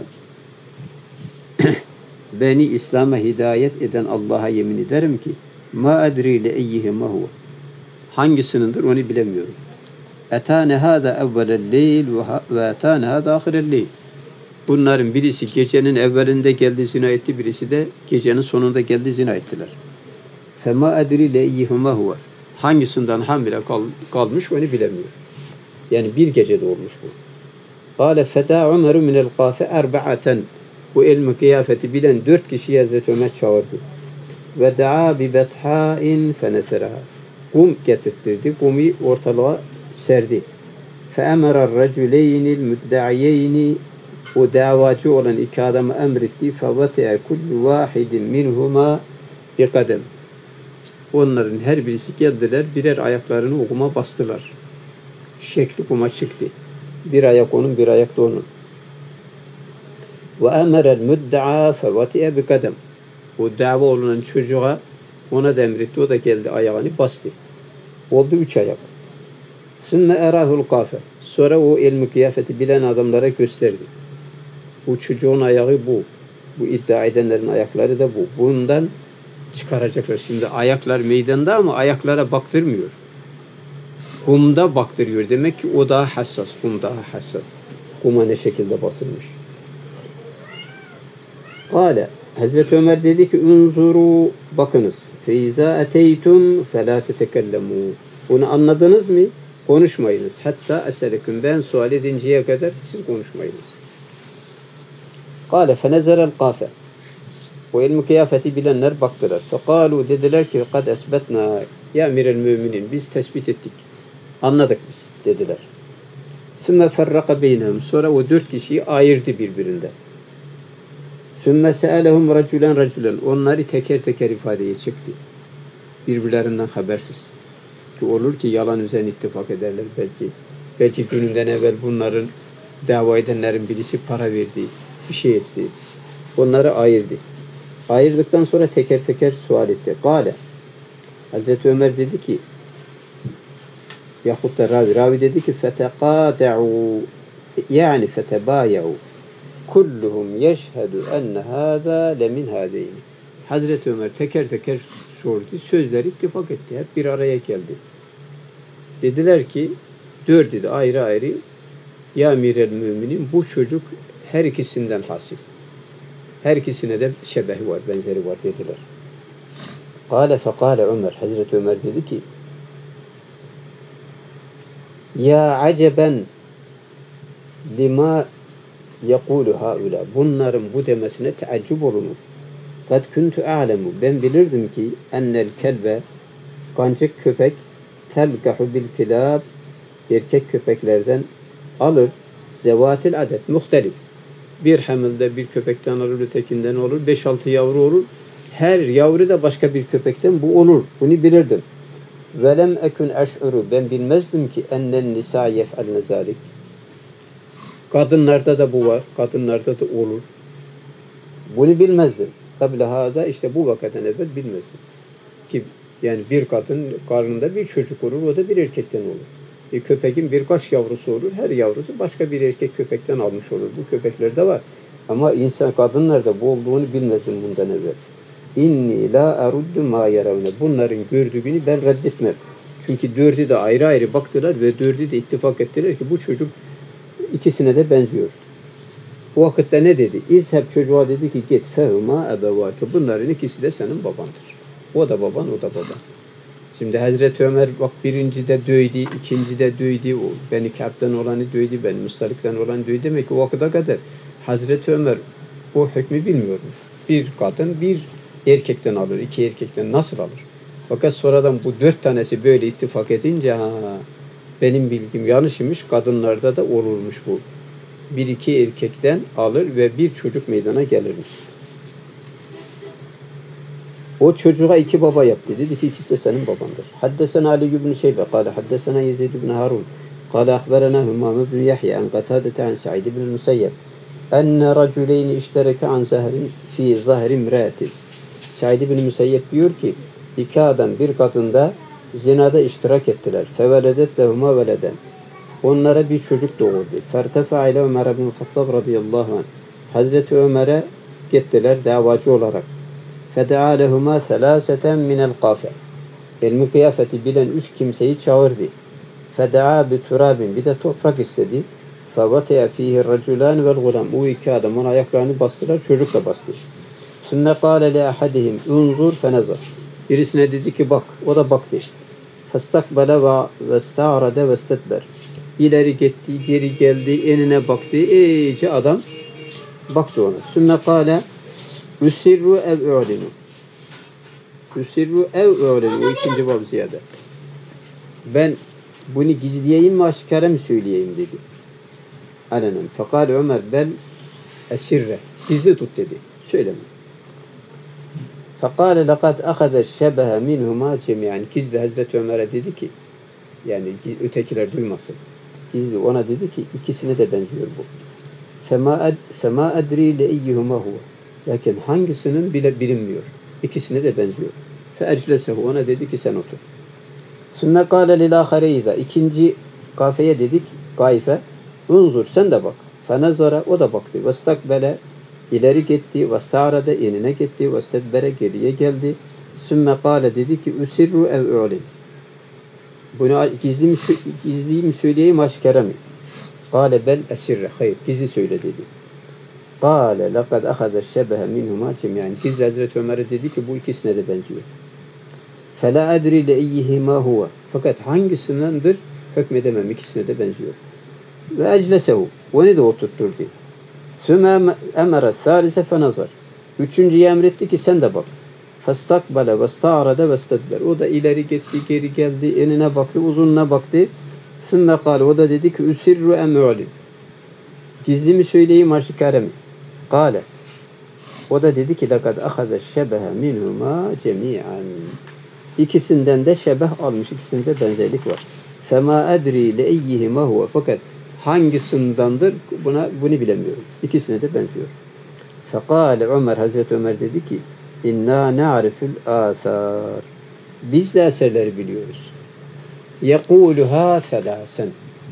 Beni İslam'a hidayet eden Allah'a yemin ederim ki ma edri le eyyihima huve. Hangisinindir onu bilemiyorum. Etâne hâzâ evvelel leyl ve etâne hâzâ ahirel leyl. Bunların birisi gecenin evvelinde geldi zina etti, birisi de gecenin sonunda geldi zina ettiler. Fema edri le eyyihima huve. Hangisinden hamile kalmış onu bilemiyor. Yani bir gecede olmuş bu. Kâle fedâ Ömer'ü minel kâfe erba'aten. Bu ilmi kıyafeti bilen 4 kişiyi Hazreti Ömer çağırdı. Ve da'a bi bethâin feneseraha. Kum getirtirdi. Kumu ortalığa serdi. Fe emerer racüleynil müdda'iyeyni. O davacı olan iki adamı emretti. Fe vati'a kullu vahidin minhuma bi kadem. Onların her birisi geldiler. Birer ayaklarını o kuma bastılar. Şekli kuma çıktı. Bir ayak onun, bir ayak da onun. Ve emerel müdda'a fevati'e bi kadem. O dava olunan çocuğa ona da emretti. O da geldi ayağını bastı. Oldu 3 ayak. Sümme erahul kafe. Sonra o ilmi kıyafeti bilen adamlara gösterdi. Bu çocuğun ayağı bu. Bu iddia edenlerin ayakları da bu. Bundan çıkaracaklar. Şimdi ayaklar meydanda ama ayaklara baktırmıyor. Kumda baktırıyor. Demek ki o daha hassas. Kum daha hassas. Kuma ne şekilde basılmış. Kale, Hazreti Ömer dedi ki unzuru, bakınız. Feiza eteytum felâ tetekellemu. Bunu anladınız mı? Konuşmayınız. Hatta eseleküm, ben sual edinceye kadar siz konuşmayınız. Kale fenezerel kafe. O ilmi kıyafeti bilenler baktılar. Fekalu, dediler ki kad esbetna ya emirel müminin, biz tespit ettik. Anladık biz dediler. Sümme ferraka beynehum. Sonra o 4 kişiyi ayırdı birbirinden. Sümme se'elehum racülen. Onları teker teker ifadeye çıktı. Birbirlerinden habersiz. Ki olur ki yalan üzerine ittifak ederler belki. Belki gününden evvel bunların dava edenlerin birisi para verdi, bir şey etti. Onları ayırdı. Ayırdıktan sonra teker teker sual etti. Kale. Hazreti Ömer dedi ki, yahut da ravi dedi ki fetekâde'û, yani fetebâye'û. Kulluhum yeşhedü enne hâzâ lemin hâzeyni. Hazreti Ömer teker teker sordu. Sözler ittifak etti. Hep bir araya geldi. Dediler ki, 4 dedi ayrı ayrı, ya emirel müminin, bu çocuk her ikisinden hasip. Her ikisine de şebehi var, benzeri var dediler. Kâle fekâle Ömer. Hazreti Ömer dedi ki, ya aceben lima yekûlu haula. Bunların bu demesine teaccüp olunur. Kad kuntu a'lemu. Ben bilirdim ki ennel kelbe, kancık köpek, telgahu bil kilab, erkek köpeklerden alır, zevatil adet, muhtelif. Bir hamilde bir köpekten alır, ötekinden olur, 5-6 yavru olur. Her yavru da başka bir köpekten bu olur. Bunu bilirdim. Velem ekun eş'uru. Ben bilmezdim ki ennel nisa yef'alne zalik. Kadınlarda da bu var. Kadınlarda da olur. Bunu bilmezdim. Kable hâzâ, işte bu vakitten evvel bilmezdim. Ki yani bir kadın karnında bir çocuk olur, o da bir erkekten olur. Bir köpeğin birkaç yavrusu olur, her yavrusu başka bir erkek köpekten almış olur. Bu köpeklerde var. Ama insan kadınlarda bu olduğunu bilmezdim bundan evvel. İnni la eruddu ma yaravne. Bunların gördüğünü ben reddetmem. Çünkü 4'ü de ayrı ayrı baktılar ve 4'ü de ittifak ettiler ki bu çocuk ikisine de benziyor. O vakitte ne dedi? İzheb, çocuğa dedi ki git fehuma ebevâke. Bunların ikisi de senin babandır. O da baban, o da baban. Şimdi Hazreti Ömer bak birinci de dövdü, ikinci de dövdü, Beni Kâb'den olanı dövdü, Beni Mustalik'ten olanı dövdü. Demek ki o vakıda kadar Hazreti Ömer o hükmü bilmiyormuş. Bir kadın bir erkekten alır, iki erkekten nasıl alır? Fakat sonradan bu 4 tanesi böyle ittifak edince benim bilgim yanlış imiş, kadınlarda da olurmuş bu. Bir iki erkekten alır ve bir çocuk meydana gelirmiş. O çocuğa 2 baba yaptı. Dedi ki ikisi de senin babandır. Haddesena Ali ibn Şeybe, kâle haddesena Yezid ibn Harun, kâle ahberena Hümam ibn Yahya, en Katâdete an Sa'id ibn Musayyeb, enne raculeyni iştereke an zahrin fi zahri imraatin. Sa'id ibn Musayyeb diyor ki 2 adam bir kadında zinada iştirak ettiler. Feveledet lehuma veleden. Onlara bir çocuk doğurdu. Fertefa ile Ömer ibn Hattab radıyallahu anh. Hazreti Ömer'e gittiler davacı olarak. Feda'a lehuma selâseten minel kafe. İlmi kıyafeti bilen 3 kimseyi çağırdı. Feda'a bi turabin, bir de toprak istedi. Fevataya fihi raculan vel gulam. O 2 adam onun ayaklarını bastılar, çocuk da bastı. Sümme kâle li ahadihim unzur fenezar. Birisine dedi ki bak, o da baktı. Festakbele ve sta'rade ve stedber. İleri gitti, geri geldi, enine baktı. İyice adam baktı ona. Sümme kâle Üsirru ev öğlenu. Üsirru ev öğlenu. O ikinci bab ziyade. Ben bunu gizleyeyim mi, aşikare mi söyleyeyim dedi. Alenen. Fekal Ömer bel esirre. Gizli tut dedi. Söyleme. Fekale lekad ahade şebehe minhuma cemiyen. Gizli Hazreti Ömer'e dedi ki, yani ötekiler duymasın. Gizli ona dedi ki ikisine de benziyor bu. Fema adri le iyyuhuma huve. Lakin hangisinin bile bilinmiyor. İkisine de benziyor. Feeclesehu, ona dedi ki sen otur. Sümme kâle lilâhareyza, ikinci kafeye dedik, kaife, unzur sen de bak. Fenezara, o da baktı. Vestakbele, ileri gitti. Vesta'rada, enine gitti. Vestedbere, geriye geldi. Sümme kâle dedi ki üsirru ev ö'lin. Bunu gizli mi söyleyeyim, aşikare mi? Kâle bel esirre, hayır, gizli söyle dedi. Kâle lekad ahade şebehe minhuma cemiyen. Gizli Hazreti Ömer'e dedi ki bu ikisine de benziyor. Fela adri le iyyihima huve. Fakat hangisindendir hükmedemem, ikisine de benziyor. Ve eclesehu. Onu da oturtturdu. Sümme emere thâlise fenazar. Üçüncüye emretti ki sen de bak. Festakbale ve sta'rada ve stedber. O da ileri gitti, geri geldi, enine baktı, uzununa baktı. Sümme kâle, o da dedi ki üsirru em'ûli. Gizli mi söyleyeyim, aşikare mi? Kâle. O da dedi ki lekad ahade şebehe minhuma cemi'an. İkisinden de şebeh almış, ikisinde benzerlik var. Fema edri le iyyihima huve. Fakat hangisindendir bunu bilemiyorum. İkisine de benziyor. Fekâle Ömer, Hazreti Ömer dedi ki inna na'riful âthâr. Biz de eserleri biliyoruz. Yekûluhâ selâsen.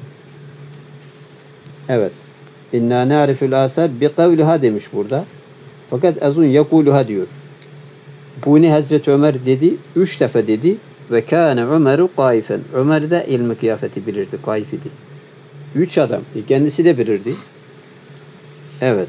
Evet. İnna na'riful âthâr bi kavliha demiş burada. Fakat azun yekûluhâ diyor. Bunu Hazreti Ömer dedi, 3 defa dedi ve kâne Ömer'u kâifen. Ömer de ilmi kıyafeti bilirdi, kâif idi. 3 adam, kendisi de bilirdi. Evet.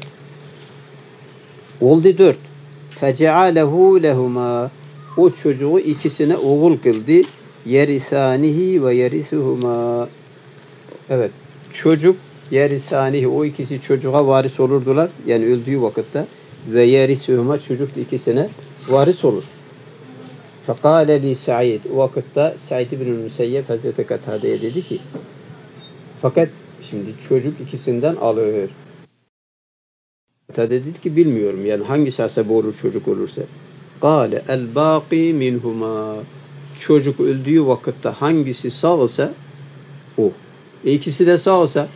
Oldu 4. Fecealehu lehuma. O çocuğu ikisine oğul kıldı. Yerisanihi ve yerisuhuma. Evet. Çocuk yerisanihi, o ikisi çocuğa varis olurdular. Yani öldüğü vakitte. Ve yerisuhuma, çocuk ikisine varis olur. Fekâle li Sa'id. O vakitte Sa'id ibn Müseyyep Hazreti Katade'ye dedi ki fakat şimdi çocuk ikisinden alır. Katade dedi ki bilmiyorum yani hangisi asabı olur çocuk olursa. Kâle el bâqi minhuma. Çocuk öldüğü vakitte hangisi sağ olsa o. İkisi de sağ olsa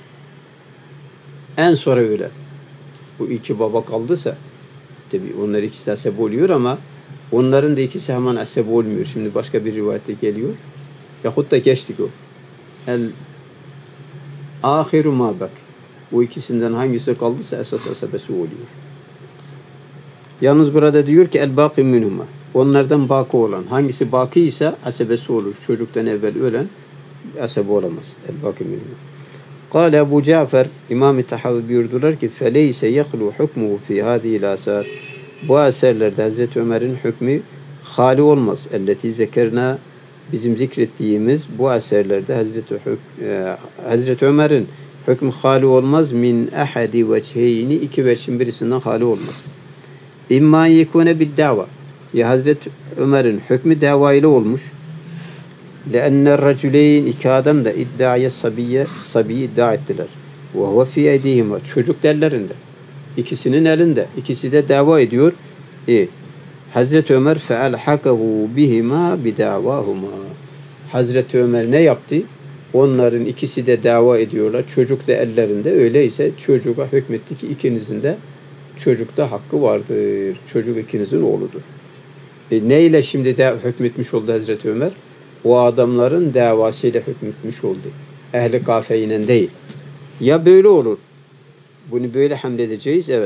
en sonra öyle. Bu 2 baba kaldıysa tabi onlar ikisi de asabı oluyor ama onların da ikisi hemen asabı olmuyor. Şimdi başka bir rivayette geliyor. Yahut da geçtik o. El ahiru ma bak. Bu ikisinden hangisi kaldıysa esas asabesi oluyor. Yalnız burada diyor ki el bâqi minhuma. Onlardan baki olan. Hangisi baki ise asabesi olur. Çocuktan evvel ölen asabı olamaz. El bâqi minhuma. Kâle Ebu Cafer, İmam-ı Tahavi buyurdular ki فَلَيْسَ يَخْلُوا حُكْمُهُ فِي هَذِهِ الْآثَارِ Bu eserlerde Hazreti Ömer'in hükmü hali olmaz. Elleti zekerna bizim zikrettiğimiz bu eserlerde Hazreti Ömer'in hükmü hali olmaz. Min ahadi vecheyni iki veçhin birisinden hali olmaz. İmma yekune bid dava. Ya Hazreti Ömer'in hükmü dava ile olmuş. لأن الرجلين iki adam da iddiaya sabi iddia ettiler. Ve huve fi eydihima çocuk ellerinde. İkisinin elinde. İkisi de dava ediyor. Hazreti Ömer feelhakahu bihima bidavahuma. Hazreti Ömer ne yaptı? Onların ikisi de dava ediyorlar. Çocuk da ellerinde. Öyleyse çocuğa hükmetti ki ikinizin de çocukta hakkı vardır. Çocuk ikinizin oğludur. Neyle şimdi de hükmetmiş oldu Hazreti Ömer? O adamların davasıyla hükmetmiş oldu. Ehli kafeyle değil. Ya böyle olur. Bunu böyle hamledeceğiz. Evet.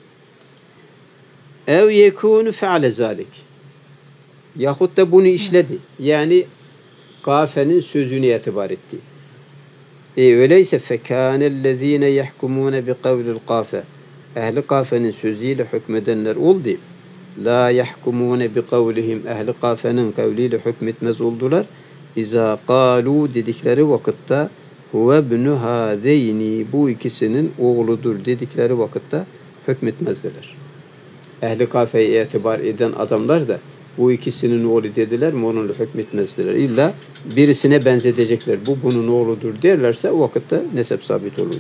Ev yekûnü fe'ale zâlik. Yahut da bunu işledi. Yani kafenin sözünü itibar etti. Öyleyse fekânellezîne yahkumûne bi kavlil kafe. Ehli kafenin sözüyle hükmedenler oldu. La yahkumûne bi kavlihim. Ehli kafenin kavliyle hükmetmez oldular. İzâ kâlû dedikleri vakitte huve ibnu hâzeyni bu ikisinin oğludur dedikleri vakitte hükmetmezdiler. Ehli kafeye itibar eden adamlar da bu ikisinin oğlu dediler mi onunla hükmetmezdiler. İlla birisine benzetecekler. Bu bunun oğludur derlerse o vakitte nesep sabit olurdu.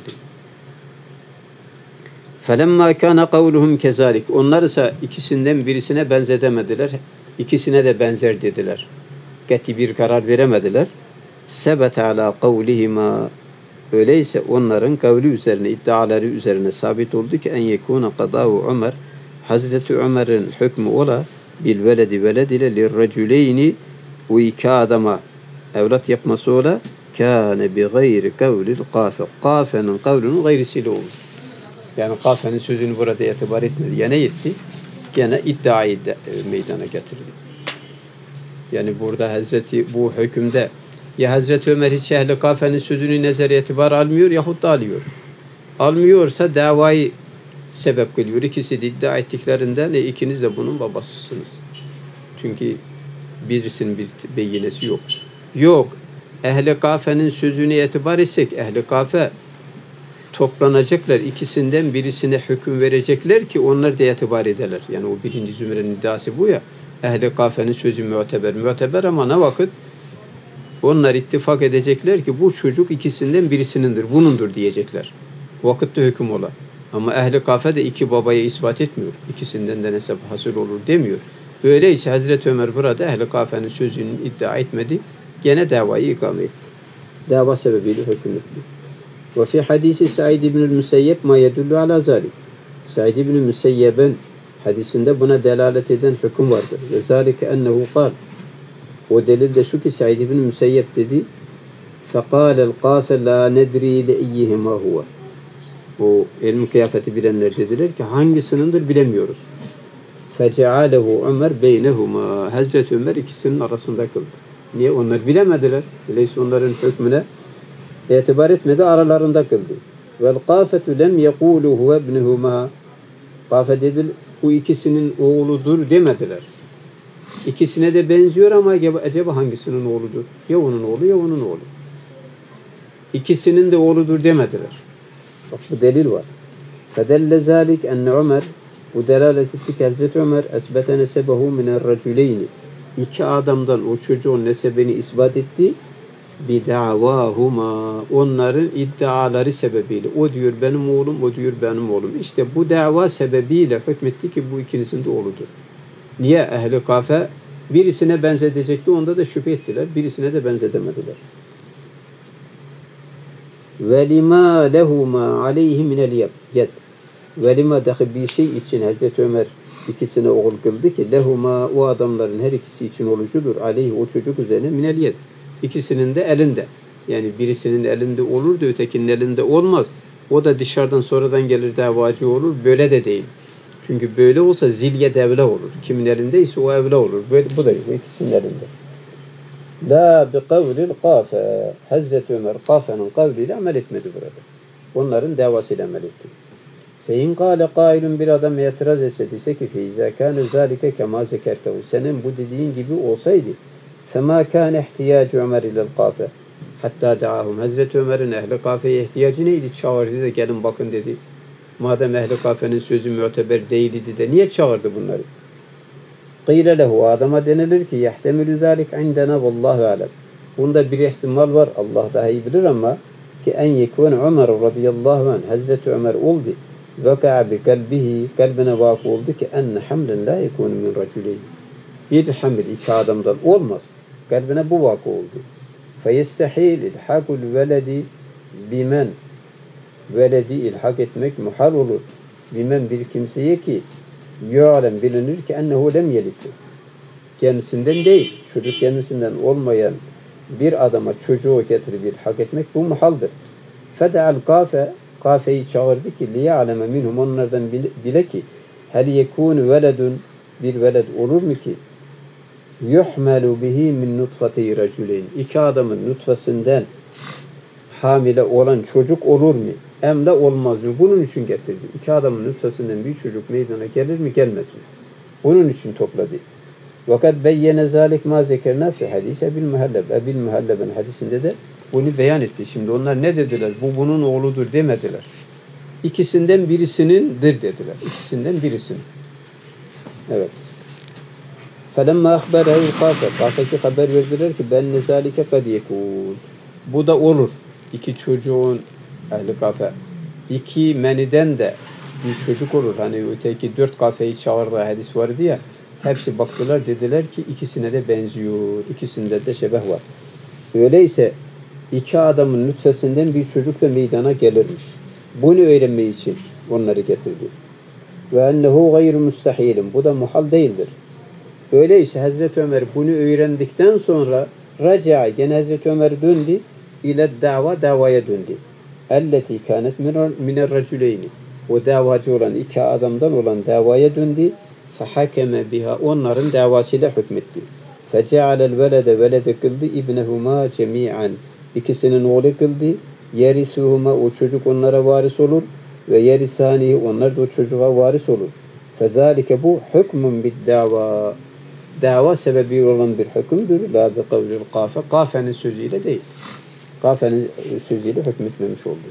فَلَمَّا كَانَ قَوْلُهُمْ كَذَٰلِكَ Onlar ise ikisinden birisine benzetemediler. İkisine de benzer dediler. Kati bir karar veremediler. سَبَتَ عَلَى قَوْلِهِمَا Öyleyse onların kavli üzerine, iddiaları üzerine sabit oldu ki en yekûne qadâhu Ömer Hazreti Ömer'in hükmü ola bil veledi veled ile lirreculeyni bu iki adama evlat yapması ola kâne bi gayri kavlil kafe. Kafenin kavlinin gayrisiyle olur. Yani kafenin sözünü burada itibar etmedi. Ya ne etti? Gene iddiayı meydana getirdi. Yani burada Hazreti bu hükümde ya Hazreti Ömer hiç ehli kafenin sözünü nezere itibar almıyor yahut da alıyor. Almıyorsa davayı sebep kılıyor. İkisi de iddia ettiklerinden ikiniz de bunun babasısınız. Çünkü birisinin bir beyinesi yok. Yok. Ehli kafenin sözünü itibar etsek ehli kafe toplanacaklar. İkisinden birisine hüküm verecekler ki onlar da itibar ederler. Yani o birinci zümrenin iddiası bu ya. Ehli kafenin sözü müteber. Müteber ama ne vakit? Onlar ittifak edecekler ki bu çocuk ikisinden birisinindir. Bunundur diyecekler. Vakitte hüküm ola. Ama ehli kafe de iki babaya ispat etmiyor. İkisinden de nesep hasıl olur demiyor. Öyleyse Hazreti Ömer burada ehli kafenin sözünü iddia etmedi. Gene davayı ikame etti. Dava sebebiyle hükmetti. Ve fi hadisi Said ibn Müseyyeb ma yedullu ala zalik. Said ibn Müseyyeb'in hadisinde buna delalet eden hüküm vardır. Ve zalike ennehu kal. O delil de şu ki Said ibn Müseyyeb dedi. Fekâlel kâfe la nedri le'iyyihima huve. O ilmi kıyafeti bilenler dediler ki hangisinindir bilemiyoruz. Fecealehu Ömer beynehuma. Hazreti Ömer ikisinin arasında kıldı. Niye? Onlar bilemediler. Öyleyse onların hükmüne itibar etmedi, aralarında kıldı. Vel kâfetu lem yekûlu huve ibnehuma. Kâfe dedi, bu ikisinin oğludur demediler. İkisine de benziyor ama acaba hangisinin oğludur? Ya onun oğlu ya onun oğlu. İkisinin de oğludur demediler. Bak bu delil var. Fedelle zâlik enne Ömer bu delalet etti ki Hazreti Ömer esbete nesebehu minerracüleyni İki adamdan o çocuğun nesebini ispat etti bidavahuma onların iddiaları sebebiyle. O diyor benim oğlum, o diyor benim oğlum. İşte bu dava sebebiyle hükmetti ki bu ikinizin de oğludur. Niye? Ehli kafe birisine benzetecekti, onda da şüphe ettiler. Birisine de benzetemediler. وَلِمَا لَهُمَا عَلَيْهِ مِنَ الْيَدْ Velima dahi bir şey için Hazreti Ömer ikisine oğul kıldı ki lehuma o adamların her ikisi için olucudur. Aleyhi o çocuk üzerine minel yed. İkisinin de elinde. Yani birisinin elinde olur da ötekinin elinde olmaz. O da dışarıdan sonradan gelir davacı olur. Böyle de değil. Çünkü böyle olsa zilye devle olur. Kimin elindeyse o evle olur. Böyle, bu da yok. İkisinin elinde. La bi kavlil kafe. Hazreti Ömer kafenin kavliyle amel etmedi burada. Onların davasıyla amel etti. Fein kâle kâilun, bir adam itiraz etse, dese ki feyizâ kâne zâlike kemâ zekertehu, senin bu dediğin gibi olsaydı femâ kâne ihtiyâcu Ömer ilel kâfe hattâ da'ahum, Hazreti Ömer'in ehli kâfeye ihtiyacı neydi? Çağırdı da gelin bakın dedi. Madem ehli kâfenin sözü müteber değildi de niye çağırdı bunları? Kîle lehu, adama denilir ki yehtemilü zâlik indena vallâhu alem. Bunda bir ihtimal var, Allah daha iyi bilir, ama ki en yekûne Ömer radıyallahu anh, Hazreti Ömer oldu. Veka'a bi kalbihi, kalbine vakı oldu ki enne hamlen la yekûne min racüleyn. Bir hamil iki adamdan olmaz. Kalbine bu vakı oldu. Feyestehil ilhakul veledi bimen, veledi ilhak etmek muhal olur. Bimen, bir kimseye ki yu'alem, bilinir ki ennehu lem yelidü, kendisinden değil, çocuk kendisinden olmayan bir adama çocuğu getirip ilhak etmek bu muhaldır. Fede'al kafe, kafeyi çağırdı ki liya'leme minhum, onlardan bile ki hel yekûnü veledun, bir veled olur mu ki yuhmelu bihi min nutfati racüleyn, iki adamın nutfasından hamile olan çocuk olur mu? Emle olmaz mı? Bunun için getirdi. İki adamın nutfasından bir çocuk meydana gelir mi, gelmez mi? Bunun için topladı. Vakat beyyene zâlik mâ zekerna fi hadis Ebil Muhalleb. Ebil Muhalleb'in hadisinde de bunu beyan etti. Şimdi onlar ne dediler? Bu bunun oğludur demediler. İkisinden birisinindir dediler. İkisinden birisinin. Evet. فَلَمَّا أَخْبَرَهُ الْقَافَ, Kafeki haber verdiler ki ben nezalike kad yekûn, bu da olur. İki çocuğun, ehli kafe, iki meniden de bir çocuk olur. Hani öteki 4 kafeyi çağırdığı hadis vardı ya, hepsi baktılar, dediler ki ikisine de benziyor. İkisinde de şebeh var. Öyleyse iki adamın nütfesinden bir çocuk da meydana gelirmiş. Bunu öğrenmek için onları getirdi. Ve ennehu gayru müstahilin, bu da muhal değildir. Öyleyse Hazreti Ömer bunu öğrendikten sonra raca, gene Hazreti Ömer döndü ile davaya döndü. Elleti kânet miner racüleyni, o davacı olan iki adamdan olan davaya döndü. Fehakeme biha, onların davasıyla hükmetti. Fecealel velede kıldı ibnehuma cemi'an, ikisinin oğlu kıldı. Yerisuhuma, o çocuk onlara varis olur. Ve yerisani, onlar da o çocuğa varis olur. Fezalike, bu hükmün bid dava, dava sebebi olan bir hükümdür. La bi kavlil kafe, kafenin sözüyle değil. Kafenin sözüyle hükmetmemiş oldu.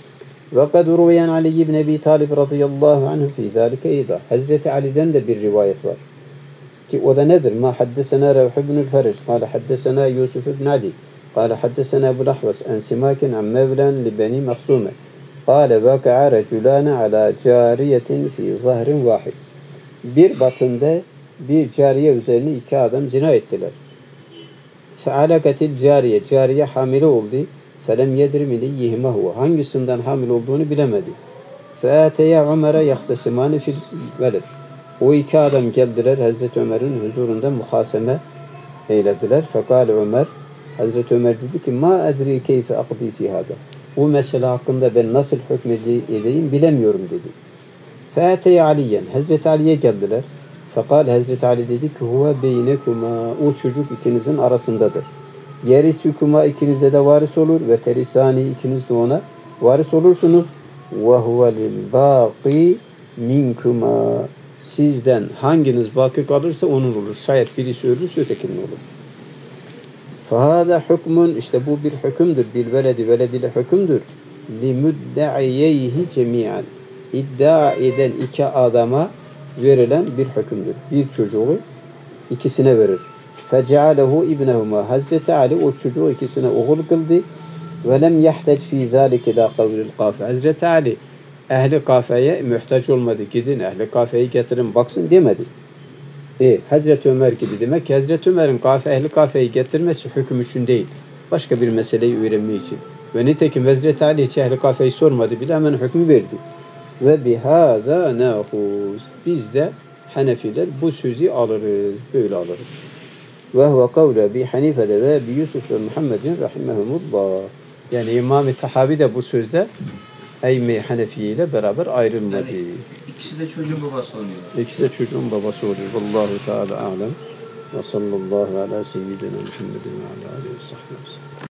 Ve kad ruviyen Ali ibn Ebi Talib radıyallahu anhu fi zalike eyda. Hazreti Ali'den de bir rivayet var. Ki o da nedir? Ma haddesena Revh ibn-ül Feric, kâle haddesena Yusuf ibn Adi, kâle haddesena Ebul Ahvas, en Simakin an Mevlen li Beni Mahsume, kâle vaka'a reculâne ala cariyetin fi zahrin vahid. Bir batında bir cariye üzerine iki adam zina ettiler. Fealakatil cariye, cariye hamile oldu. Felem yedri miliyyihime huve, hangisinden hamile olduğunu bilemedi. Feateya Ömer'e yaktesimani fil veled. O iki adam geldiler Hazreti Ömer'in huzurunda muhaseme eylediler. Fekale Ömer, Hazreti Ömer dedi ki ma edri keyfe akdi fi hada. Bu mesele hakkında ben nasıl hükmedeyim bilemiyorum dedi. Feateya Aliyen, Hazreti Ali'ye geldiler. Fekale, Hazreti Ali dedi ki huve beynekuma, o çocuk ikinizin arasındadır. Yerisükuma, ikinize de varis olur ve terisani, ikiniz de ona varis olursunuz. Ve huve lil baqi minkuma, sizden hanginiz baki kalırsa onun olur. Şayet birisi ölürse ötekinin olur. Fahada hükmün, işte bu bir hükümdür. Bil veledi, veled ile hükümdür. Li müdde'iyeyhi cemi'an, iddia eden iki adama verilen bir hükümdür. Bir çocuğu ikisine verir. Fecealehu ibnehuma, Hazreti Ali o çocuğu ikisine oğul kıldı. Ve lem yahtec fi zâlike la kavlil kafe. Hazreti Ali ehli kafeye muhtaç olmadı. Gidin ehli kafeyi getirin baksın demedi. Hazreti Ömer gibi, demek ki Hazreti Ömer'in ehli kafeyi getirmesi hüküm için değil. Başka bir meseleyi öğrenmek için. Ve nitekim Hazreti Ali hiç ehli kafeyi sormadı bile, hemen hükmü verdi. Ve bihâzâ nâhûz. Biz de Hanefiler bu sözü alırız. Böyle alırız. Ve huve kavle Ebi Hanife'de ve Ebi Yusuf ve Muhammedin rahimehumullah. Yani İmam-ı Tahavi de bu sözde Eyme Hanefiye ile beraber ayrılmadı. Yani ikisi de çocuğun babası oluyor. İkisi de çocuğun babası oluyor. Vallahu Teala alem. Ve sallallahu ala seyyidina Muhammedin ve ala aleyhi ve sahbihi.